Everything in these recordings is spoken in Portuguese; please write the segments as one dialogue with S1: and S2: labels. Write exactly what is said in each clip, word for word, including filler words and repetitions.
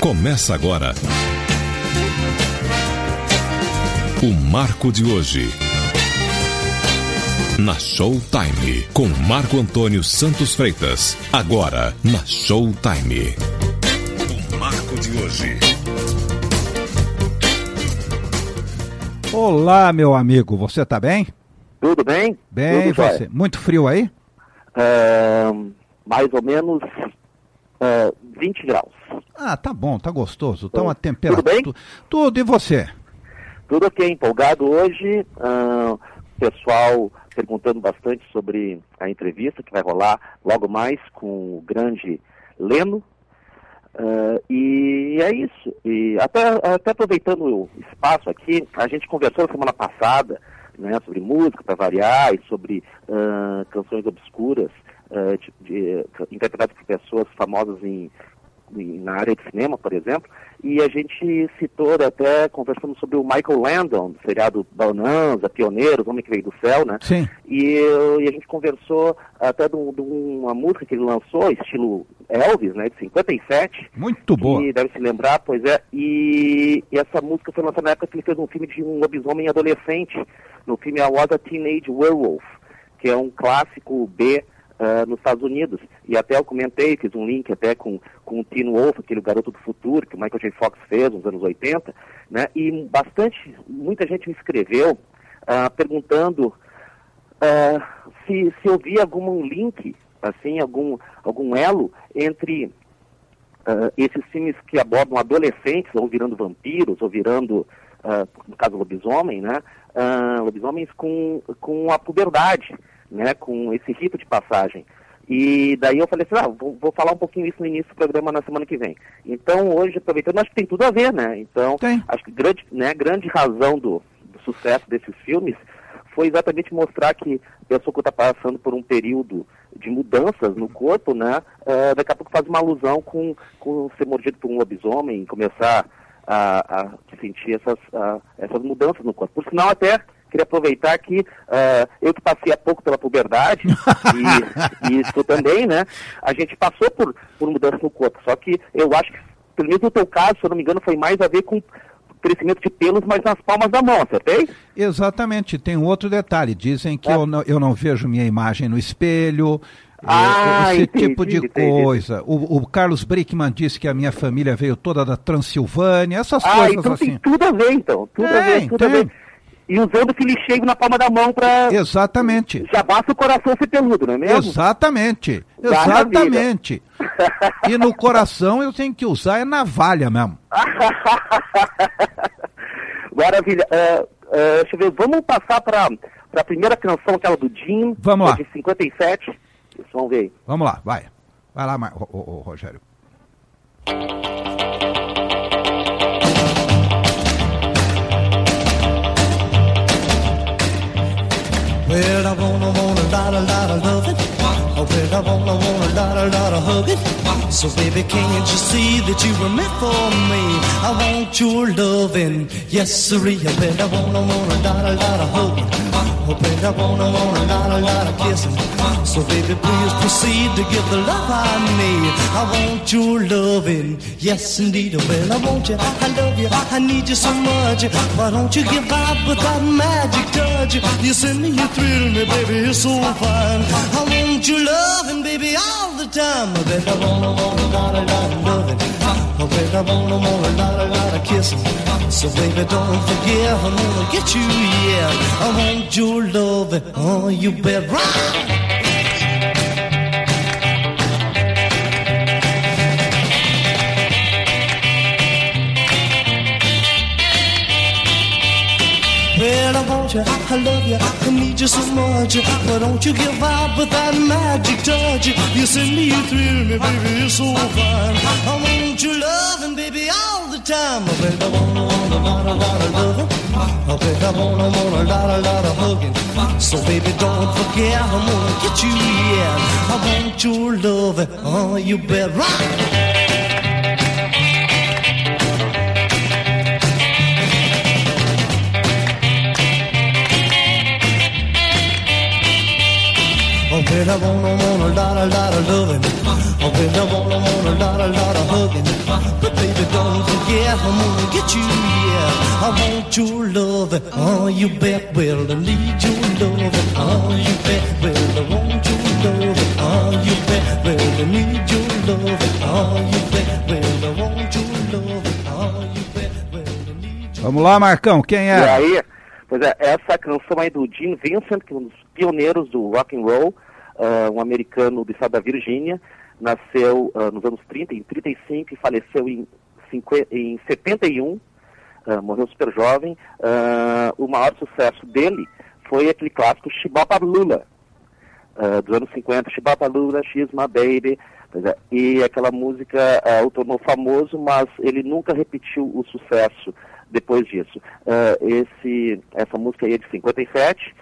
S1: Começa agora o Marco de Hoje, na Showtime, com Marco Antônio Santos Freitas. Agora, na Showtime. O Marco de Hoje.
S2: Olá, meu amigo, você tá bem?
S3: Tudo bem?
S2: Bem,
S3: Tudo
S2: você? Jóia. Muito frio aí?
S3: Uh, mais ou menos uh, vinte graus.
S2: Ah, tá bom, tá gostoso. Tá
S3: Tudo,
S2: uma temperatura.
S3: Tudo bem?
S2: Tudo, e você?
S3: Tudo ok, empolgado hoje. Uh, pessoal perguntando bastante sobre a entrevista que vai rolar logo mais com o grande Leno. Uh, e é isso. E até, até aproveitando o espaço aqui, a gente conversou na semana passada, né, sobre música, para variar, e sobre uh, canções obscuras, uh, de, de, interpretadas por pessoas famosas em, em, na área de cinema, por exemplo, e a gente citou, até conversando sobre o Michael Landon, do seriado Bonanza, Pioneiros, Homem que Veio do Céu, né?
S2: Sim.
S3: E, e a gente conversou até de, um, de uma música que ele lançou, estilo Elvis, né, de cinquenta e sete.
S2: Muito boa.
S3: Que deve se lembrar, pois é, e, e essa música foi lançada na época que ele fez um filme de um lobisomem adolescente, no filme I Was a Teenage Werewolf, que é um clássico B uh, nos Estados Unidos. E até eu comentei, fiz um link até com, com o Teen Wolf, aquele Garoto do Futuro, que o Michael J. Fox fez nos anos oitenta, né? E bastante, muita gente me escreveu uh, perguntando uh, se, se eu via algum link, assim, algum, algum elo entre uh, esses filmes que abordam adolescentes, ou virando vampiros, ou virando, uh, no caso, lobisomem, né? Uh, lobisomens com, com a puberdade, né, com esse rito de passagem. E daí eu falei assim, ah, vou, vou falar um pouquinho isso no início do programa na semana que vem. Então, hoje, aproveitando, acho que tem tudo a ver, né? Então,
S2: tem.
S3: Acho que grande, né, grande razão do, do sucesso desses filmes foi exatamente mostrar que a pessoa que está passando por um período de mudanças no corpo, né, uh, daqui a pouco faz uma alusão com, com ser mordido por um lobisomem, começar a, a sentir essas, a, essas mudanças no corpo. Por sinal, até queria aproveitar que uh, eu que passei há pouco pela puberdade, e, e isso também, né, a gente passou por, por mudanças no corpo, só que eu acho que, pelo menos no teu caso, se eu não me engano, foi mais a ver com crescimento de pelos, mas nas palmas da mão, acertei?
S2: Exatamente, tem um outro detalhe, dizem que
S3: é.
S2: eu, não, eu não vejo minha imagem no espelho,
S3: ah,
S2: esse
S3: entendi,
S2: tipo de
S3: entendi.
S2: coisa. O, o Carlos Brickman disse que a minha família veio toda da Transilvânia, essas
S3: ah,
S2: coisas
S3: então
S2: assim.
S3: Tem tudo a ver, então, tudo
S2: tem,
S3: a ver, tudo
S2: tem.
S3: a ver. E usando fio cheio na palma da mão para...
S2: Exatamente.
S3: Já basta o coração ser peludo, não é mesmo?
S2: Exatamente. Exatamente. E no coração eu tenho que usar é navalha mesmo.
S3: Maravilha. Uh, uh, deixa eu ver, vamos passar para a primeira canção, aquela do Jim.
S2: Vamos lá.
S3: De cinquenta e sete. Isso, vamos ver aí.
S2: Vamos lá, vai. Vai lá, Mar... o, o, o Rogério.
S4: Well, I wanna, want a lot, a lot of loving. Oh, well, I wanna, want a lot, a lot of hugging. So, baby, can't you see that you were meant for me? I want your loving, yes, sirree. Oh, well, I wanna, want a lot, a lot of hugging. Oh, well, I wanna, want a lot, a lot of kissing. So, baby, please proceed to give the love I need. I want your loving, yes, indeed. Oh, well, I want you, I love you, I need you so much. Why don't you give out with that magic touch? You send me, you thrill me, baby, you're so fine. I want your loving, baby, all the time. I bet I wanna, want a lot, a lot of loving. I bet I wanna, want a lot, a lot of kissing. So baby, don't forget, I'm gonna get you, yeah. I want your loving, oh, you bet right. Well, I want you, I love you, I need you so much. But don't you give out with that magic touch. You send me, you thrill me, baby, you're so fine. I want your loving, baby, all the time. I bet I wanna, want a lot, a lot of loving. I bet I wanna, want a lot, a lot of hugging. So baby, don't forget, I'm gonna get you, yeah. I want your loving, oh, you bet right. Oh, baby, I wanna, want a lot, a lot of loving. Oh, baby, I wanna, want a lot, a lot of hugging. But baby, don't want you, yeah. I want your love, oh, you bet. Well, I need your love, oh, you bet. Well, I want your love, oh, you bet. Well, I need your love, oh, you bet. Well, I want your love, oh, you bet. Well, I need your...
S2: Vamos lá, Marcão, quem é?
S3: E aí, pois é, essa canção aí do Gene Vincent, que é um dos pioneiros do rock and roll, uh, um americano do estado da Virgínia, nasceu uh, nos anos trinta, em trinta e cinco, e faleceu em, cinquenta, em setenta e um, uh, morreu super jovem. Uh, o maior sucesso dele foi aquele clássico Shibopalula, uh, dos anos cinquenta, Shibopalula, She's My Baby, pois é, e aquela música uh, o tornou famoso, mas ele nunca repetiu o sucesso depois disso. Uh, esse, essa música aí é de cinquenta e sete,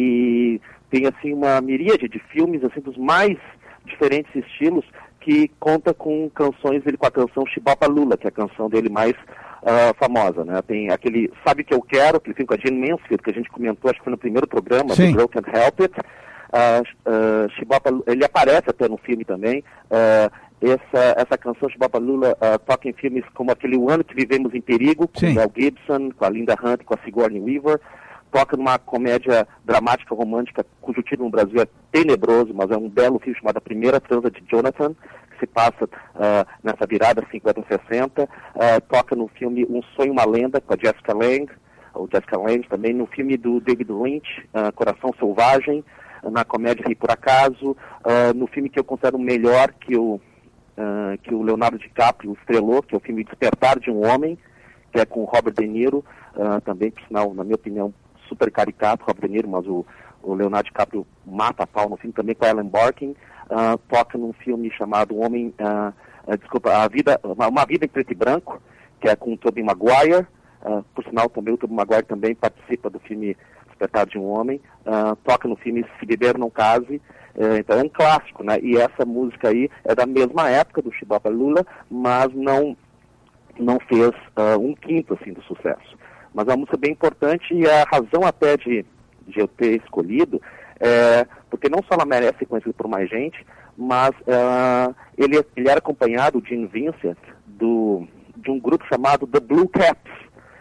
S3: e tem assim uma miríade de filmes assim dos mais diferentes estilos, que conta com canções dele, com a canção Shibopalula, que é a canção dele mais uh, famosa, né? Tem aquele Sabe Que Eu Quero, aquele filme com a Jane Mansfield, que a gente comentou, acho que foi no primeiro programa,
S2: Sim.
S3: The Girl Can't Help It. Uh, uh, Shibopalula, ele aparece até no filme também. Uh, essa, essa canção Shibopalula uh, toca em filmes como aquele O Ano Que Vivemos em Perigo, com o Mel Gibson, com a Linda Hunt, com a Sigourney Weaver. Toca numa comédia dramática romântica, cujo título no Brasil é tenebroso, mas é um belo filme chamado A Primeira Transa de Jonathan, que se passa uh, nessa virada cinquenta sessenta. Uh, toca no filme Um Sonho, Uma Lenda, com a Jessica Lange, ou Jessica Lange também, no filme do David Lynch, uh, Coração Selvagem, uh, na comédia Ri Por Acaso, uh, no filme que eu considero melhor que o, uh, que o Leonardo DiCaprio estrelou, que é o filme Despertar de um Homem, que é com o Robert De Niro, uh, também, por sinal, na minha opinião, super caricato, Robert De Niro, mas o, o Leonardo DiCaprio mata a pau no filme, também com a Ellen Barkin. Uh, toca num filme chamado um Homem, uh, uh, desculpa, a vida, uma, uma Vida em Preto e Branco, que é com o Tobey Maguire. Uh, por sinal, também o Tobey Maguire também participa do filme Despertar de um Homem. Uh, toca no filme Se Beber Não Case. Uh, então é um clássico, né? E essa música aí é da mesma época do Shibopalula, mas não, não fez uh, um quinto assim do sucesso. Mas é uma música bem importante, e a razão até de, de eu ter escolhido é porque não só ela merece ser conhecida por mais gente, mas uh, ele, ele era acompanhado, o Gene Vincent, do, de um grupo chamado The Blue Caps.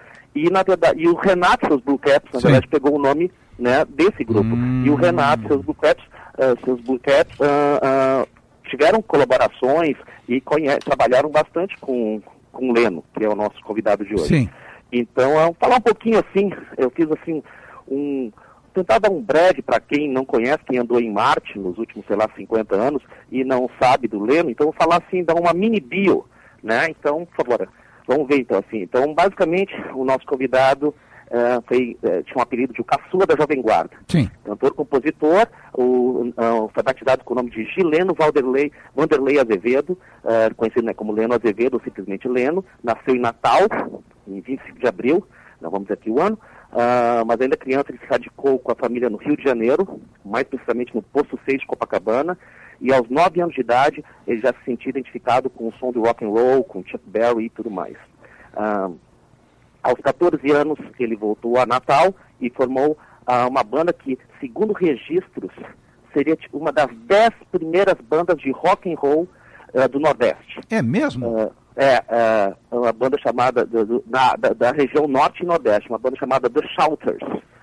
S3: E, na verdade, e o Renato, seus Blue Caps, na Sim. verdade, pegou o nome, né, desse grupo. Hum. E o Renato, seus Blue Caps, uh, seus Blue Caps uh, uh, tiveram colaborações e conhe- trabalharam bastante com, com o Leno, que é o nosso convidado de hoje.
S2: Sim.
S3: Então, uh, falar um pouquinho assim, eu fiz assim, um, tentar dar um breve para quem não conhece, quem andou em Marte nos últimos, sei lá, cinquenta anos e não sabe do Leno, então vou falar assim, dar uma mini bio, né? Então, por favor, vamos ver então assim. Então, basicamente, o nosso convidado uh, foi, uh, tinha um apelido de o Caçula da Jovem Guarda.
S2: Sim.
S3: Cantor, compositor, o, uh, foi batizado com o nome de Gileno Vanderlei, Vanderlei Azevedo, uh, conhecido, né, como Leno Azevedo, ou simplesmente Leno. Nasceu em Natal, em vinte e cinco de abril, não vamos dizer aqui o ano, uh, mas ainda criança ele se radicou com a família no Rio de Janeiro, mais precisamente no Posto seis de Copacabana, e aos nove anos de idade ele já se sentia identificado com o som do rock and roll, com Chuck Berry e tudo mais. Uh, aos catorze anos ele voltou a Natal e formou uh, uma banda que, segundo registros, seria tipo, uma das dez primeiras bandas de rock and roll uh, do Nordeste.
S2: É mesmo?
S3: Uh, É, é uma banda chamada, do, do, da, da, da região norte e nordeste, uma banda chamada The Shouters.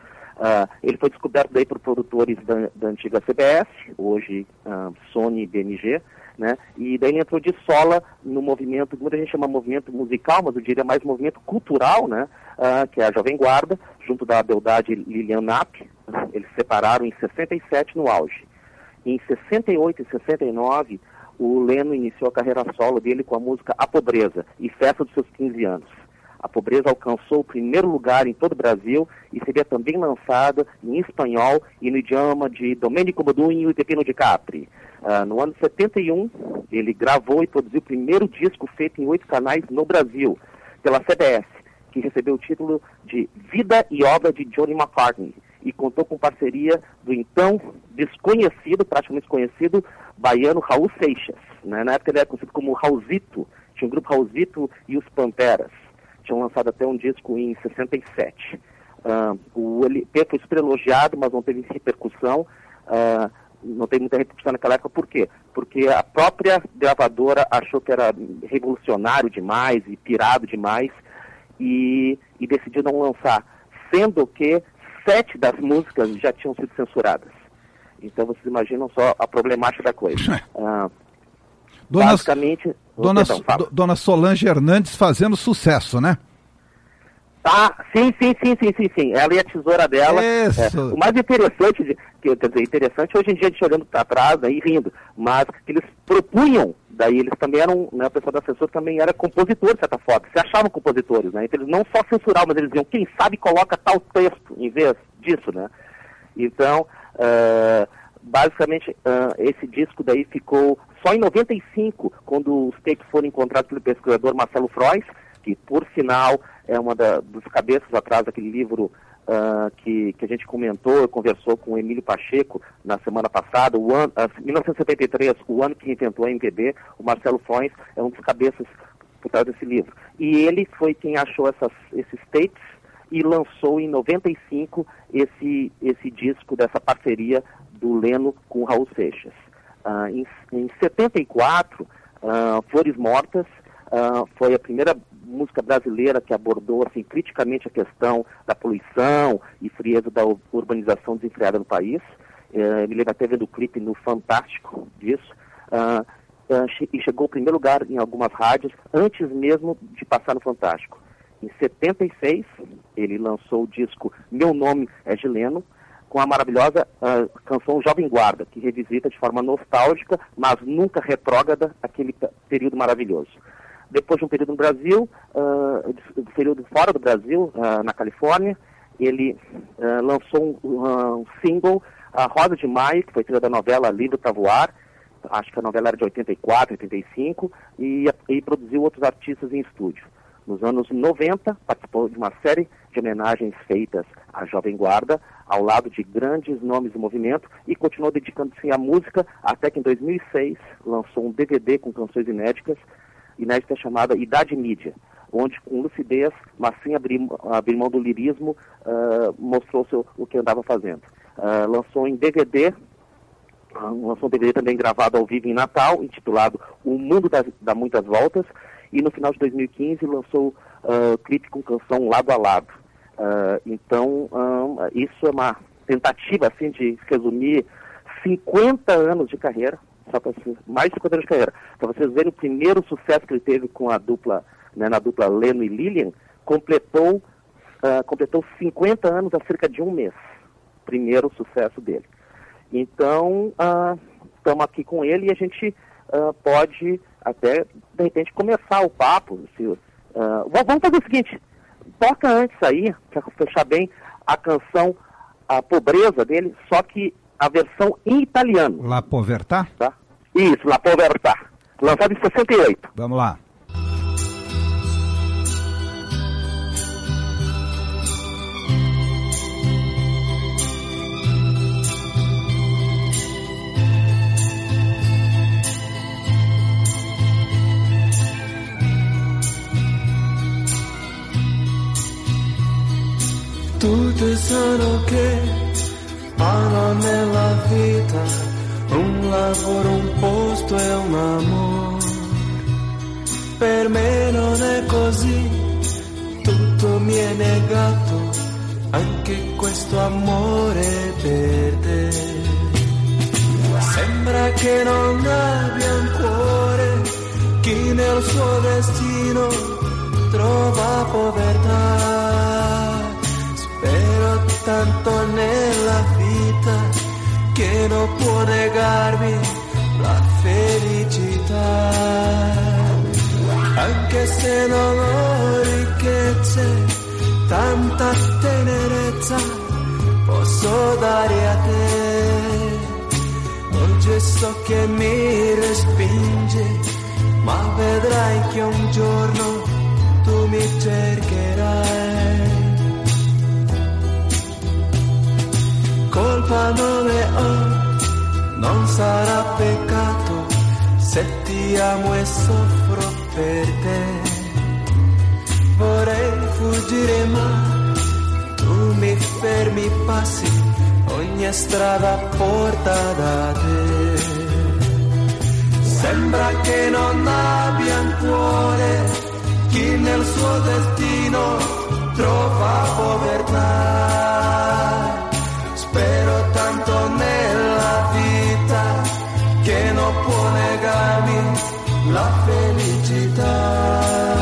S3: Uh, ele foi descoberto daí por produtores da, da antiga C B S, hoje uh, Sony e B M G, né? E daí ele entrou de sola no movimento, muita gente chama movimento musical, mas eu diria mais movimento cultural, né? Uh, que é a Jovem Guarda, junto da beldade Lilian Knapp. Eles se separaram em sessenta e sete no auge. Em sessenta e oito e sessenta e nove, o Leno iniciou a carreira solo dele com a música A Pobreza e Festa dos seus quinze anos. A Pobreza alcançou o primeiro lugar em todo o Brasil e seria também lançada em espanhol e no idioma de Domenico Modugno e Pepino de Capri. Uh, no ano de setenta e um, ele gravou e produziu o primeiro disco feito em oito canais no Brasil, pela C B S, que recebeu o título de Vida e Obra de Johnny McCartney, e contou com parceria do então desconhecido, praticamente desconhecido, baiano Raul Seixas. Né? Na época ele era conhecido como Raulzito, tinha um grupo Raulzito e os Panteras. Tinham lançado até um disco em sessenta e sete. Uh, o L P foi super elogiado, mas não teve repercussão. Uh, não teve muita repercussão naquela época. Por quê? Porque a própria gravadora achou que era revolucionário demais e pirado demais. e, e decidiu não lançar, sendo que sete das músicas já tinham sido censuradas. Então vocês imaginam só a problemática da coisa. Ah,
S2: dona,
S3: basicamente...
S2: Dona,
S3: perdão,
S2: Dona Solange Hernandes fazendo sucesso, né?
S3: Tá, sim, sim, sim, sim, sim, sim. Ela e a tesoura dela. É, o mais interessante, de, que, quer dizer, interessante hoje em dia a gente olhando para trás aí rindo, mas que eles propunham, daí eles também eram, né, o pessoal da censura também era compositor de certa forma, se achavam compositores, né? Então eles não só censuravam, mas eles diziam, quem sabe coloca tal texto em vez disso, né? Então, uh, basicamente, uh, esse disco daí ficou só em noventa e cinco, quando os tapes foram encontrados pelo pesquisador Marcelo Frois, que por sinal é uma da, dos cabeças atrás daquele livro uh, que, que a gente comentou, conversou com o Emílio Pacheco na semana passada, o ano, uh, mil novecentos e setenta e três, o ano que inventou a M P B, o Marcelo Frois é um dos cabeças por trás desse livro. E ele foi quem achou essas, esses tapes e lançou em noventa e cinco esse, esse disco dessa parceria do Leno com o Raul Seixas. Uh, em, em setenta e quatro, uh, Flores Mortas uh, foi a primeira música brasileira que abordou assim, criticamente a questão da poluição e frieza da urbanização desenfreada no país. Uh, me lembro até vendo o clipe no Fantástico disso. Uh, uh, e chegou ao primeiro lugar em algumas rádios, antes mesmo de passar no Fantástico. Em setenta e seis, ele lançou o disco Meu Nome é Gileno, com a maravilhosa uh, canção Jovem Guarda, que revisita de forma nostálgica, mas nunca retrógrada, aquele período maravilhoso. Depois de um período no Brasil, uh, de, de período fora do Brasil, uh, na Califórnia, ele uh, lançou um, uh, um single, A Rosa de Maio, que foi trilha da novela Livro para Voar, acho que a novela era de oitenta e quatro, oitenta e cinco, e, e produziu outros artistas em estúdio. Nos anos noventa, participou de uma série de homenagens feitas à Jovem Guarda, ao lado de grandes nomes do movimento, e continuou dedicando-se à música, até que em dois mil e seis lançou um D V D com canções inéditas, inédita chamada Idade Mídia, onde com lucidez, mas sem abrir, abrir mão do lirismo, uh, mostrou seu, o que andava fazendo. Uh, lançou em D V D, uh, lançou um D V D também gravado ao vivo em Natal, intitulado O Mundo das, dá Muitas Voltas, e no final de dois mil e quinze lançou uh, clipe com canção Lado a Lado. Uh, então, um, isso é uma tentativa assim, de resumir cinquenta anos de carreira, só para mais de cinquenta anos de carreira, para vocês verem o primeiro sucesso que ele teve com a dupla, né, na dupla Leno e Lilian, completou, uh, completou cinquenta anos há cerca de um mês, primeiro sucesso dele. Então, estamos uh, aqui com ele e a gente uh, pode até, de repente, começar o papo. Se, uh, vamos fazer o seguinte, toca antes aí, para fechar bem, a canção A Pobreza dele, só que a versão em italiano.
S2: La Povertà?
S3: Tá? Isso, La Povertà. Lançado em sessenta e oito.
S2: Vamos lá.
S5: Tutti sanno che hanno nella vita un lavoro, un posto e un amore. Per me non è così, tutto mi è negato, anche questo amore per te. Sembra che non abbia un cuore chi nel suo destino trova povertà. Spero tanto nella vita che non può negarmi la felicità. Anche se non ho ricchezze, tanta tenerezza posso dare a te. Oggi so che mi respinge, ma vedrai che un giorno tu mi cercherai. Colpa non ne ho, non sarà peccato se ti amo e soffro per te. Vorrei fuggire ma tu mi fermi, passi, ogni strada porta da te. Sembra che non abbia un cuore chi nel suo destino trova povertà. Spero tanto nella vita che non può negarmi la felicità.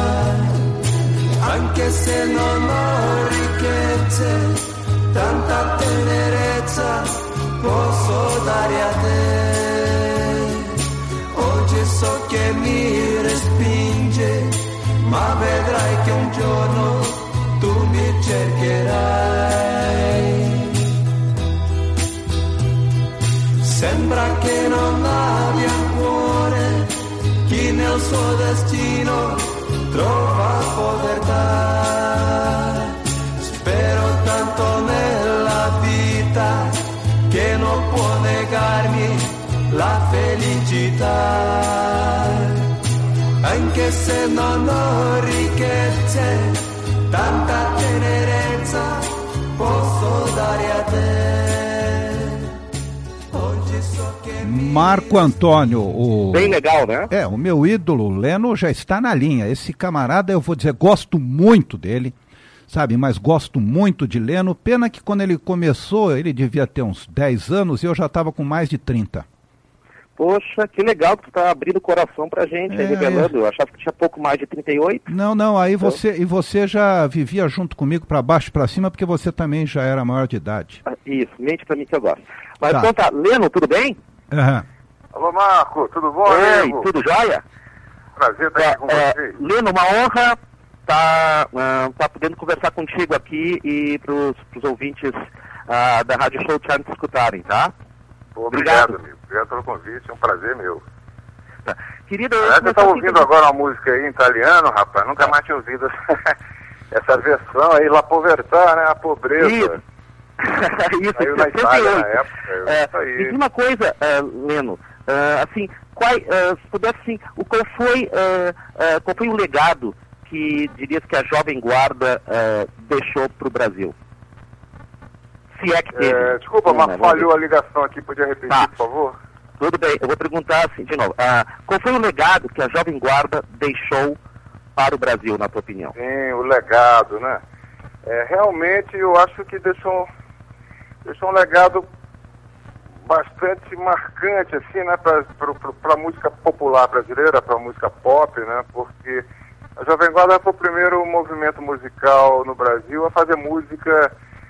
S5: Anche se non ho ricchezze, tanta tenerezza posso dare a te. Oggi so che mi respinge, ma vedrai che un giorno tu mi cercherai. Sembra che non abbia cuore chi nel suo destino trova povertà. Spero tanto nella vita che non può negarmi la felicità. Anche se non ho ricchezze, tanta tenerezza posso dare a te. Oggi so che
S2: Marco Antônio, o...
S3: Bem legal, né?
S2: É, o meu ídolo, o Leno, já está na linha. Esse camarada, eu vou dizer, gosto muito dele, sabe, mas gosto muito de Leno. Pena que quando ele começou, ele devia ter uns dez anos e eu já estava com mais de trinta.
S3: Poxa, que legal que tu tá abrindo o coração pra gente,
S2: É,
S3: aí, revelando. Eu achava que tinha pouco mais de trinta e oito.
S2: Não, não, aí você, e você já vivia junto comigo para baixo e para cima, porque você também já era maior de idade.
S3: Ah, isso, mente pra mim que eu gosto. Mas
S2: Tá.
S3: então tá, Leno, tudo bem?
S2: Aham.
S6: Alô, Marco, tudo bom,
S3: Oi,
S6: amigo?
S3: tudo jóia?
S6: Prazer estar aqui com
S3: É,
S6: vocês.
S3: Leno, uma honra tá, ah, tá podendo conversar contigo aqui e pros, pros ouvintes ah, da Rádio Showtime te escutarem, tá?
S6: Pô, obrigado,
S3: obrigado.
S6: amigo. Obrigado pelo convite, é um prazer meu.
S3: Tá. Querida,
S6: Aliás, eu
S3: começar
S6: estava
S3: aqui
S6: ouvindo
S3: com-
S6: agora uma música aí em italiano, rapaz. Nunca mais tinha ouvido essa, essa versão aí, La Povertà, né? A pobreza.
S3: Isso. Isso,
S6: Saiu na
S3: sessenta e
S6: Itália
S3: oito.
S6: na época.
S3: É,
S6: Isso aí.
S3: diz uma coisa, ah, Leno, ah, assim, qual, ah, se pudesse, assim, o, qual, foi, ah, ah, qual foi o legado que dirias que a Jovem Guarda ah, deixou para o Brasil? Se é que teve.
S6: É, desculpa,
S3: Não,
S6: mas
S3: né,
S6: falhou a
S3: vamos ver.
S6: ligação aqui. Podia repetir,
S3: Tá.
S6: por favor?
S3: Tudo bem, eu vou perguntar assim de novo. Ah, qual foi o legado que a Jovem Guarda deixou para o Brasil, na tua opinião?
S6: Sim, o legado, né? É, realmente, eu acho que deixou, deixou um legado bastante marcante, assim, né, para a música popular brasileira, para a música pop, né, porque a Jovem Guarda foi o primeiro movimento musical no Brasil a fazer música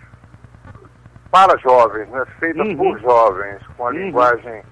S6: para jovens, né, feita
S3: Uhum.
S6: por jovens, com a
S3: Uhum.
S6: linguagem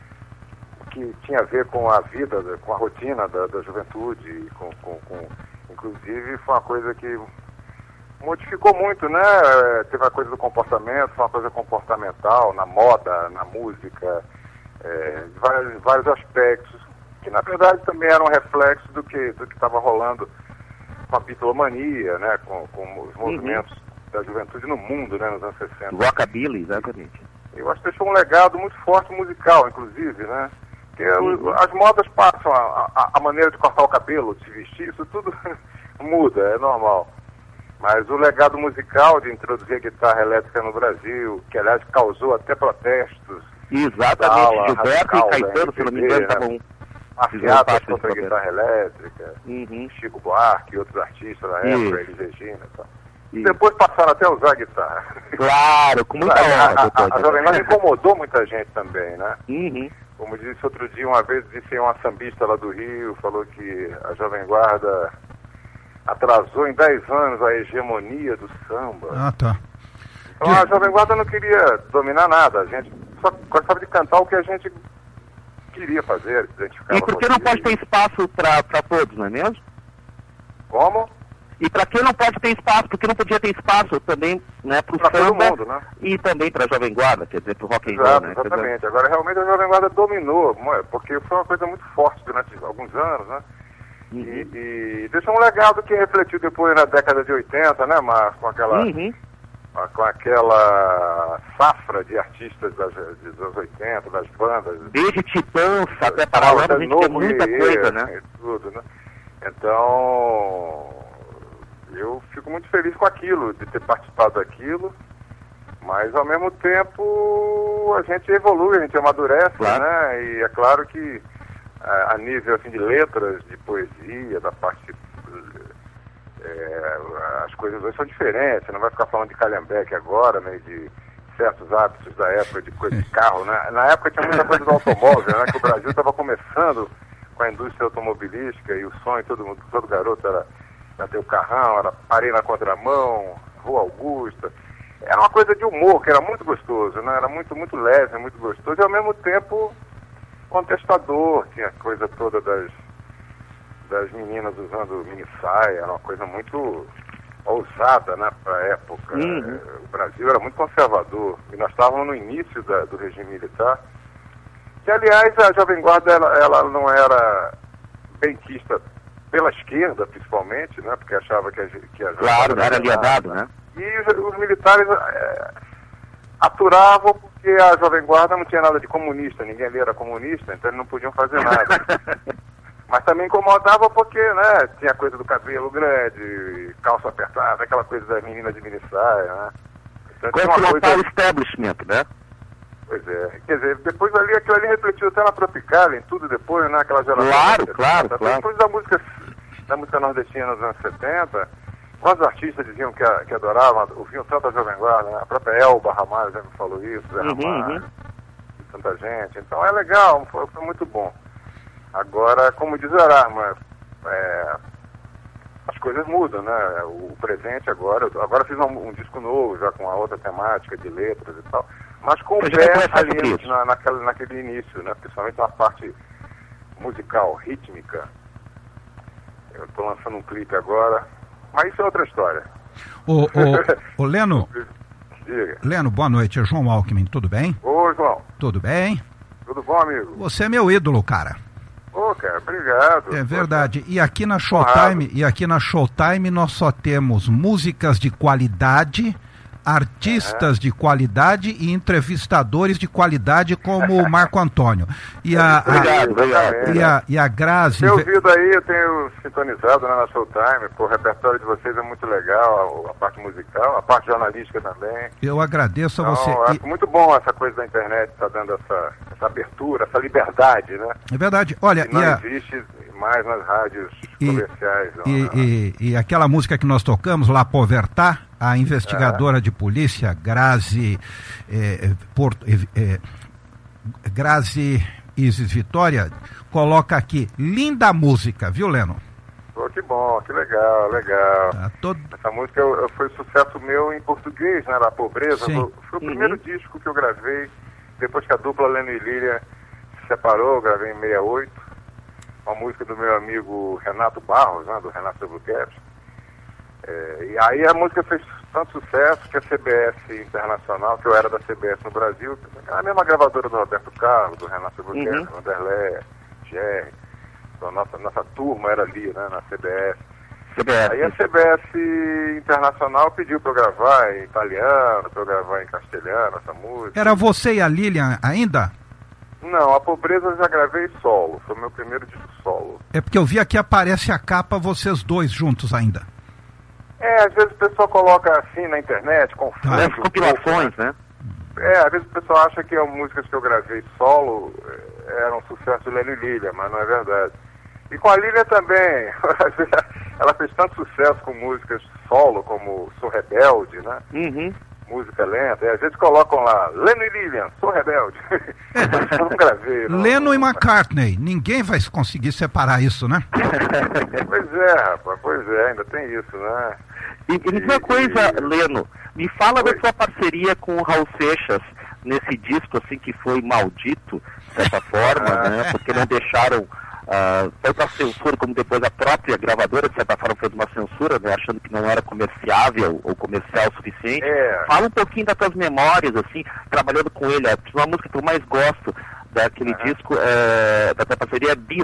S6: que tinha a ver com a vida, com a rotina da, da juventude, com, com, com, inclusive foi uma coisa que modificou muito, né? Teve a coisa do comportamento, foi uma coisa comportamental, na moda, na música, é, vários, vários aspectos, que na verdade também eram um reflexo do que do que estava rolando com a bitlomania, né? Com, com os movimentos da juventude no mundo, né? Nos anos sessenta.
S3: Rockabilly, exatamente.
S6: Eu acho que deixou um legado muito forte musical, inclusive, né? Porque
S3: Uhum.
S6: as modas passam, a, a, a maneira de cortar o cabelo, de se vestir, isso tudo muda, é normal. Mas o legado musical de introduzir a guitarra elétrica no Brasil, que aliás causou até protestos,
S3: Exatamente,
S6: Ala,
S3: Gilberto
S6: radical,
S3: e Caetano, se não me engano,
S6: né?
S3: estavam...
S6: mafiadas
S3: parte
S6: contra a
S3: desse
S6: guitarra elétrica,
S3: Uhum.
S6: Chico Buarque e outros artistas na
S3: Isso.
S6: época, Elis Regina e tal.
S3: Isso.
S6: Depois passaram até a usar a guitarra.
S3: Claro, com muita
S6: a,
S3: honra,
S6: a,
S3: depois.
S6: a, a Jovem Guarda incomodou muita gente também, né?
S3: Uhum.
S6: Como disse outro dia, uma vez disse uma sambista lá do Rio, falou que a Jovem Guarda atrasou em dez anos a hegemonia do samba.
S2: Ah, tá.
S6: Então a Jovem Guarda não queria dominar nada, a gente só gostava de cantar o que a gente queria fazer, se identificava
S3: E por que
S6: com
S3: não pode
S6: aquilo.
S3: ter espaço para todos, não é mesmo?
S6: Como?
S3: E para que não pode ter espaço? Porque não podia ter espaço também, né, para o
S6: Pra todo
S3: samba
S6: mundo, né?
S3: e também para a Jovem Guarda, quer dizer, para o rock and roll,
S6: Exato,
S3: né? Quer dizer,
S6: exatamente. Agora realmente a Jovem Guarda dominou, porque foi uma coisa muito forte durante alguns anos, né?
S3: Uhum.
S6: E, e deixou um legado que refletiu depois na década de oitenta, né, Mas com aquela,
S3: Uhum.
S6: com aquela safra de artistas das, dos anos oitenta, das bandas.
S3: Desde Titãs até Paralamas, a gente tem muita coisa, né?
S6: E tudo, né? Então, eu fico muito feliz com aquilo, de ter participado daquilo, mas ao mesmo tempo a gente evolui, a gente amadurece,
S3: Claro.
S6: né? E é claro que a, a nível assim, de letras, de poesia, da parte... É, as coisas hoje são diferentes, você não vai ficar falando de Calhambeque agora, né, de certos hábitos da época de coisa de carro, né? Na época tinha muita coisa do automóvel, né, que o Brasil estava começando com a indústria automobilística e o sonho, todo mundo, todo garoto era, era ter o carrão, era parei na contramão, Rua Augusta. Era uma coisa de humor, que era muito gostoso, né? Era muito, muito leve, muito gostoso, e ao mesmo tempo contestador, tinha a coisa toda das, das meninas usando mini saia, era uma coisa muito ousada, né, para a época. Uhum. O Brasil era muito conservador, e nós estávamos no início da, do regime militar, que aliás a Jovem Guarda ela, ela não era benquista pela esquerda, principalmente, né, porque achava que a, que a
S3: Claro, não era alienado, né?
S6: E os, os militares é, aturavam porque a Jovem Guarda não tinha nada de comunista, ninguém ali era comunista, então eles não podiam fazer nada. Mas também incomodava porque, né, tinha coisa do cabelo grande, calça apertada, aquela coisa das meninas de mini saia, né? Então, tinha uma coisa...
S3: o establishment, né?
S6: Pois é. Quer dizer, depois ali, aquilo ali refletiu até na Tropicália, em tudo depois, né, aquela geração...
S3: Claro, claro, claro.
S6: Depois da música, da música nordestina nos anos setenta, quantos artistas diziam que, a, que adoravam, ouviam tanto a Jovem Guarda, né? A própria Elba Ramalho já me falou isso, Zé
S3: uhum,
S6: Ramalho,
S3: uhum.
S6: tanta gente. Então é legal, foi, foi muito bom. Agora, como diz o Erasmo, é, as coisas mudam, né? O presente agora, agora fiz um, um disco novo, já com a outra temática de letras e tal, mas com o pé ali na, naquele, naquele início, né? Principalmente na parte musical, rítmica. Eu estou lançando um clipe agora, mas isso é outra história.
S2: Ô, ô, ô Leno,
S6: Diga.
S2: Leno, boa noite, é João Alckmin, tudo bem?
S6: Ô, João.
S2: Tudo bem?
S6: Tudo bom, amigo?
S2: Você é meu ídolo, cara.
S6: Ô, cara, obrigado.
S2: É verdade. E aqui na Showtime, e aqui na Showtime nós só temos músicas de qualidade, artistas é. de qualidade e entrevistadores de qualidade como o Marco Antônio. E a,
S6: obrigado,
S2: a, e a, e a Grazi...
S6: Meu ouvido aí, eu tenho sintonizado, né, na Showtime, pô, o repertório de vocês é muito legal, a, a parte musical, a parte jornalística também.
S2: Eu agradeço
S6: então,
S2: a você.
S6: Acho e... muito bom essa coisa da internet, tá dando essa, essa abertura, essa liberdade, né?
S2: É verdade. Olha,
S6: que não
S2: e a...
S6: existe mais nas rádios e, comerciais. Não,
S2: e,
S6: né?
S2: e, e aquela música que nós tocamos, La Povertà, a investigadora é. de polícia, Grazi, eh, Porto, eh, Grazi Isis Vitória, coloca aqui, linda música, viu, Leno?
S6: Pô, que bom, que legal, legal.
S2: Tá todo...
S6: Essa música eu, eu, foi sucesso meu em português, né, La Pobreza. Foi, foi o
S3: uhum.
S6: primeiro disco que eu gravei, depois que a dupla Leno e Lilian se separou, eu gravei em sessenta e oito, uma música do meu amigo Renato Barros, né, do Renato Sebluquete. É, e aí a música fez tanto sucesso que a C B S Internacional, que eu era da C B S no Brasil, a mesma gravadora do Roberto Carlos, do Renato Sebluquete, uhum. Vanderlé, Jerry, então, nossa, nossa turma era ali, né, na C B S.
S3: C B S.
S6: Aí a C B S Internacional pediu para eu gravar em italiano, para eu gravar em castelhano, essa música.
S2: Era você e a Lilian ainda?
S6: Não, a Pobreza eu já gravei solo, foi o meu primeiro disco solo.
S2: É porque eu vi aqui aparece a capa, vocês dois juntos ainda.
S6: É, às vezes o pessoal coloca assim na internet, confunde.
S3: Ah, as compilações, né?
S6: É, às vezes o pessoal acha que as músicas que eu gravei solo eram um sucesso de Leno e Lilian, mas não é verdade. E com a Lilian também, ela fez tanto sucesso com músicas solo, como Sou Rebelde, né?
S3: Uhum.
S6: Música lenta, e às vezes colocam lá, Leno e Lilian, Sou Rebelde. Eu não gravei. Não,
S2: Leno
S6: não,
S2: e McCartney, ninguém vai conseguir separar isso, né?
S6: Pois é, rapaz, pois é, ainda tem isso, né?
S3: E, e me diz uma coisa, Leno, me fala
S6: Oi.
S3: da sua parceria com o Raul Seixas nesse disco, assim, que foi maldito, de certa forma,
S6: ah.
S3: né? Porque não deixaram... Uh, foi para censura, como depois a própria gravadora, de certa forma, fez uma censura, né, achando que não era comerciável ou comercial o suficiente.
S6: É.
S3: Fala um pouquinho das tuas memórias, assim, trabalhando com ele. Uma música que eu mais gosto daquele uhum. disco, é, da tua parceria, Bis.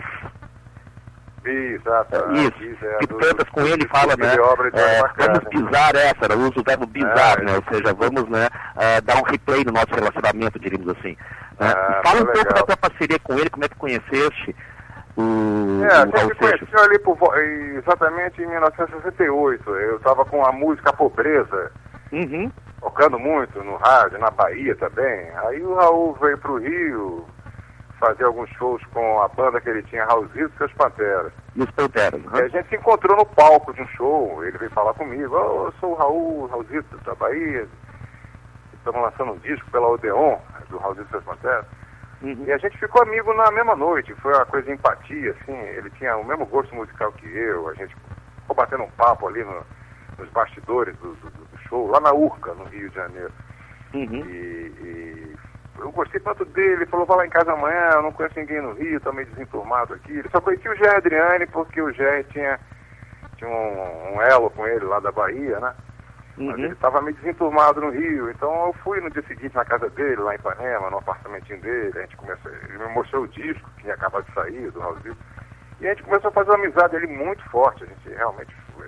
S6: Exato.
S3: Isso,
S6: é
S3: que
S6: do,
S3: tantas com
S6: do,
S3: ele
S6: do,
S3: fala, né, é, vamos pisar essa, ela usa o verbo bizar,
S6: é,
S3: né, ou seja, vamos, né, uh, dar um replay no nosso relacionamento, diríamos assim. Né?
S6: Ah,
S3: Fala um
S6: legal.
S3: pouco da tua parceria com ele, como é que conheceste o,
S6: é, a
S3: o
S6: gente conheceu ali por, exatamente em mil novecentos e sessenta e oito. Eu estava com a música Pobreza,
S3: uhum.
S6: tocando muito no rádio, na Bahia também. Aí o Raul veio para o Rio, fazer alguns shows com a banda que ele tinha, Raulzito e seus Panteras.
S3: E os Panteras,
S6: E a gente se encontrou no palco de um show, ele veio falar comigo, oh, eu sou o Raul, Raulzito da Bahia, estamos lançando um disco pela Odeon, do Raulzito e seus Panteras.
S3: Uhum.
S6: E a gente ficou amigo na mesma noite, foi uma coisa de empatia, assim, ele tinha o mesmo gosto musical que eu, a gente ficou batendo um papo ali no, nos bastidores do, do, do show, lá na Urca, no Rio de Janeiro.
S3: Uhum.
S6: E, e eu gostei tanto dele, ele falou, vai lá em casa amanhã, eu não conheço ninguém no Rio, tô meio desenturmado aqui. Ele só conhecia o Jair Adriani porque o Jair tinha, tinha um, um elo com ele lá da Bahia, né?
S3: Uhum.
S6: Mas ele estava meio desenturmado no Rio, então eu fui no dia seguinte na casa dele, lá em Ipanema, no apartamentinho dele, a gente começou, ele me mostrou o disco que tinha acabado de sair, do Raulzito, e a gente começou a fazer uma amizade ali muito forte, a gente realmente foi,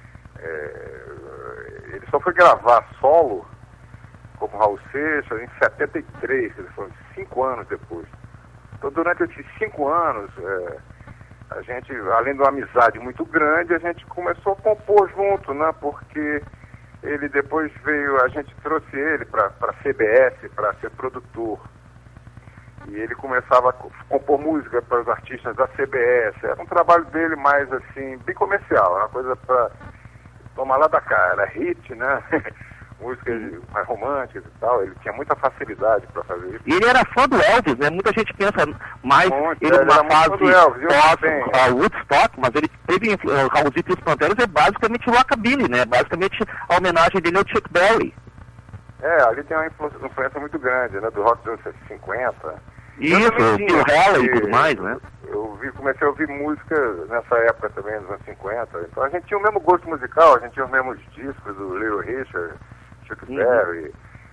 S6: é, ele só foi gravar solo como Raul Seixas em setenta e três, ele foi cinco anos depois. Então durante esses cinco anos, é, a gente, além de uma amizade muito grande, a gente começou a compor junto, né, porque ele depois veio, a gente trouxe ele para a C B S para ser produtor. E ele começava a compor música para os artistas da C B S. Era um trabalho dele mais assim, bem comercial, uma coisa para tomar lá da cá. Era hit, né? Músicas mais românticas e tal. Ele tinha muita facilidade para fazer isso.
S3: E ele era fã do Elvis, né? Muita gente pensa mais
S6: Muito,
S3: ele
S6: ele
S3: numa
S6: era muito fã
S3: fase
S6: do Elvis, eu também.
S3: pós Woodstock, mas ele teve o Raulzito e os Panteras é basicamente o rockabilly, né? Basicamente a homenagem dele ao Chuck Berry.
S6: É, ali tem uma influ influência muito grande, né? Do rock dos anos cinquenta.
S3: Isso, Bill Haley e tudo mais, né?
S6: Eu vi, comecei a ouvir música nessa época também, nos anos cinquenta. Então a gente tinha o mesmo gosto musical, a gente tinha os mesmos discos do Little Richard, Chuck
S3: Uhum.
S6: Berry,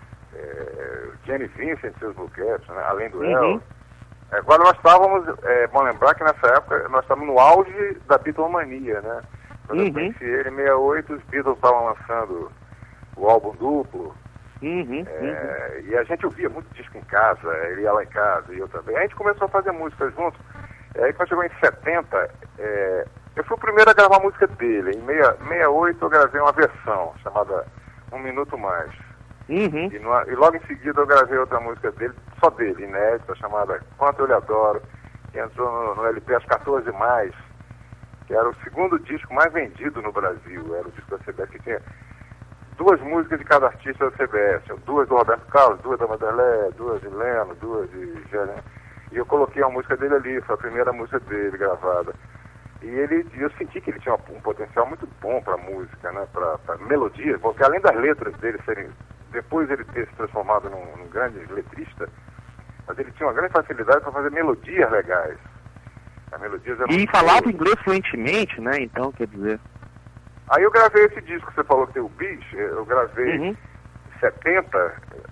S6: é, Jenny Vincent e seus buquetes, né? Além do
S3: Uhum.
S6: El. É, agora nós estávamos, é bom lembrar que nessa época nós estávamos no auge da Beatlemania, né? Quando
S3: Uhum.
S6: eu conheci ele em sessenta e oito, os Beatles estavam lançando o álbum duplo.
S3: Uhum, uhum.
S6: É, e a gente ouvia muito disco em casa, ele ia lá em casa e eu também. A gente começou a fazer música junto. É, aí quando chegou em setenta, é, eu fui o primeiro a gravar a música dele. Em sessenta e oito eu gravei uma versão chamada Um Minuto Mais.
S3: Uhum.
S6: E, no, e logo em seguida eu gravei outra música dele, só dele, inédita, chamada Quanto Eu Lhe Adoro, que entrou no, no L P As quatorze Mais, que era o segundo disco mais vendido no Brasil. Era o disco da C B S que tinha duas músicas de cada artista da C B S, duas do Roberto Carlos, duas da Vanderlei, duas de Leno, duas de Gerard. E eu coloquei a música dele ali, foi a primeira música dele gravada. E ele, eu senti que ele tinha um potencial muito bom para música, né, para melodia, porque além das letras dele serem, depois ele ter se transformado num, num grande letrista, mas ele tinha uma grande facilidade para fazer melodias legais. As melodias eram
S3: E falava inglês fluentemente, né? Então, quer dizer...
S6: Aí eu gravei esse disco que você falou que tem o Bis, eu gravei
S3: Uhum.
S6: em setenta,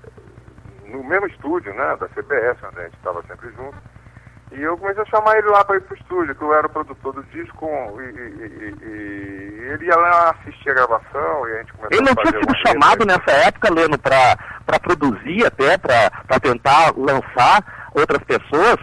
S6: no mesmo estúdio, né, da C B S, onde a gente estava sempre junto. E eu comecei a chamar ele lá para ir pro estúdio, que eu era o produtor do disco, e, e, e, e ele ia lá assistir a gravação, e a gente começou
S3: Ele não
S6: a fazer
S3: tinha sido
S6: algumas
S3: chamado
S6: letras.
S3: nessa época, Leno, pra, pra produzir até, pra, pra tentar lançar outras pessoas?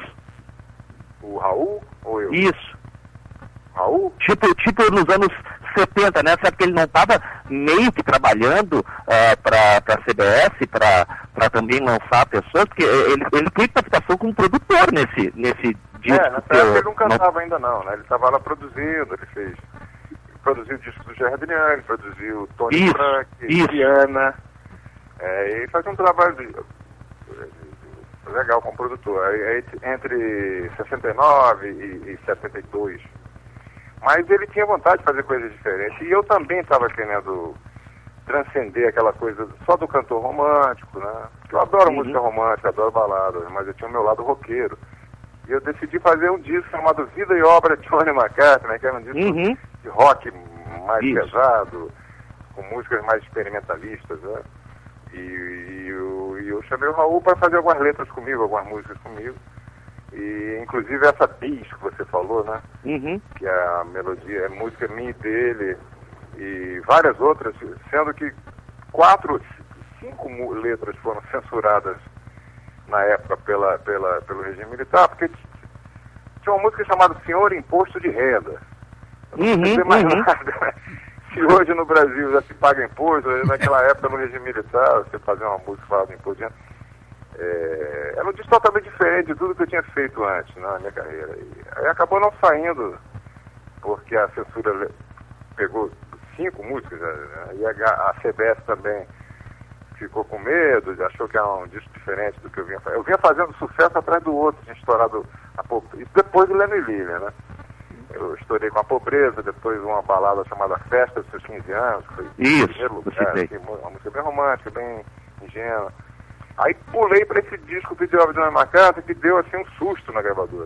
S6: O Raul ou eu?
S3: Isso.
S6: Raul?
S3: Tipo, tipo nos anos setenta, nessa época ele não estava meio que trabalhando uh, para a C B S, para também lançar pessoas, porque ele, ele teve participação como produtor nesse, nesse disco.
S6: É, nessa época ele não cantava ainda não, né? Ele estava lá produzindo, ele fez... Produziu o disco do Gerard Adriani, produziu Tony
S3: Isso,
S6: Frank,
S3: isso.
S6: Diana. É, e faz um trabalho de, de, legal como produtor. Aí, aí, entre sessenta e nove e, e setenta e dois. Mas ele tinha vontade de fazer coisas diferentes. E eu também estava querendo transcender aquela coisa só do cantor romântico, né? Eu adoro
S3: Uhum.
S6: música romântica, adoro baladas, mas eu tinha o meu lado roqueiro. E eu decidi fazer um disco chamado Vida e Obra de Johnny McCartney, que era um disco
S3: Uhum.
S6: de rock mais
S3: Isso.
S6: pesado, com músicas mais experimentalistas, né? E, e eu, e eu chamei o Raul para fazer algumas letras comigo, algumas músicas comigo. E inclusive essa Bis que você falou, né?
S3: Uhum.
S6: Que é a melodia, é música minha e dele, e várias outras, sendo que quatro, cinco mu- letras foram censuradas na época pela, pela, pelo regime militar, porque t- tinha uma música chamada Senhor Imposto de Renda. Eu não
S3: Uhum,
S6: sei dizer mais
S3: uhum.
S6: nada. Se hoje no Brasil já se paga imposto, naquela época no regime militar, você fazia uma música falando de imposto de renda. É, era um disco totalmente diferente de tudo que eu tinha feito antes, né, na minha carreira. E aí acabou não saindo, porque a censura pegou cinco músicas, né, e a, a C B S também ficou com medo, achou que era um disco diferente do que eu vinha fazendo. Eu vinha fazendo sucesso atrás do outro, tinha estourado a pobreza. E depois do Leno e Lilian, né? Eu estourei com a pobreza, depois uma balada chamada Festa dos Seus quinze anos, que foi
S2: Isso,
S6: primeiro lugar, assim, uma música bem romântica, bem ingênua. Aí pulei para esse disco Video of Johnny McCarthy, que deu assim um susto na gravadora.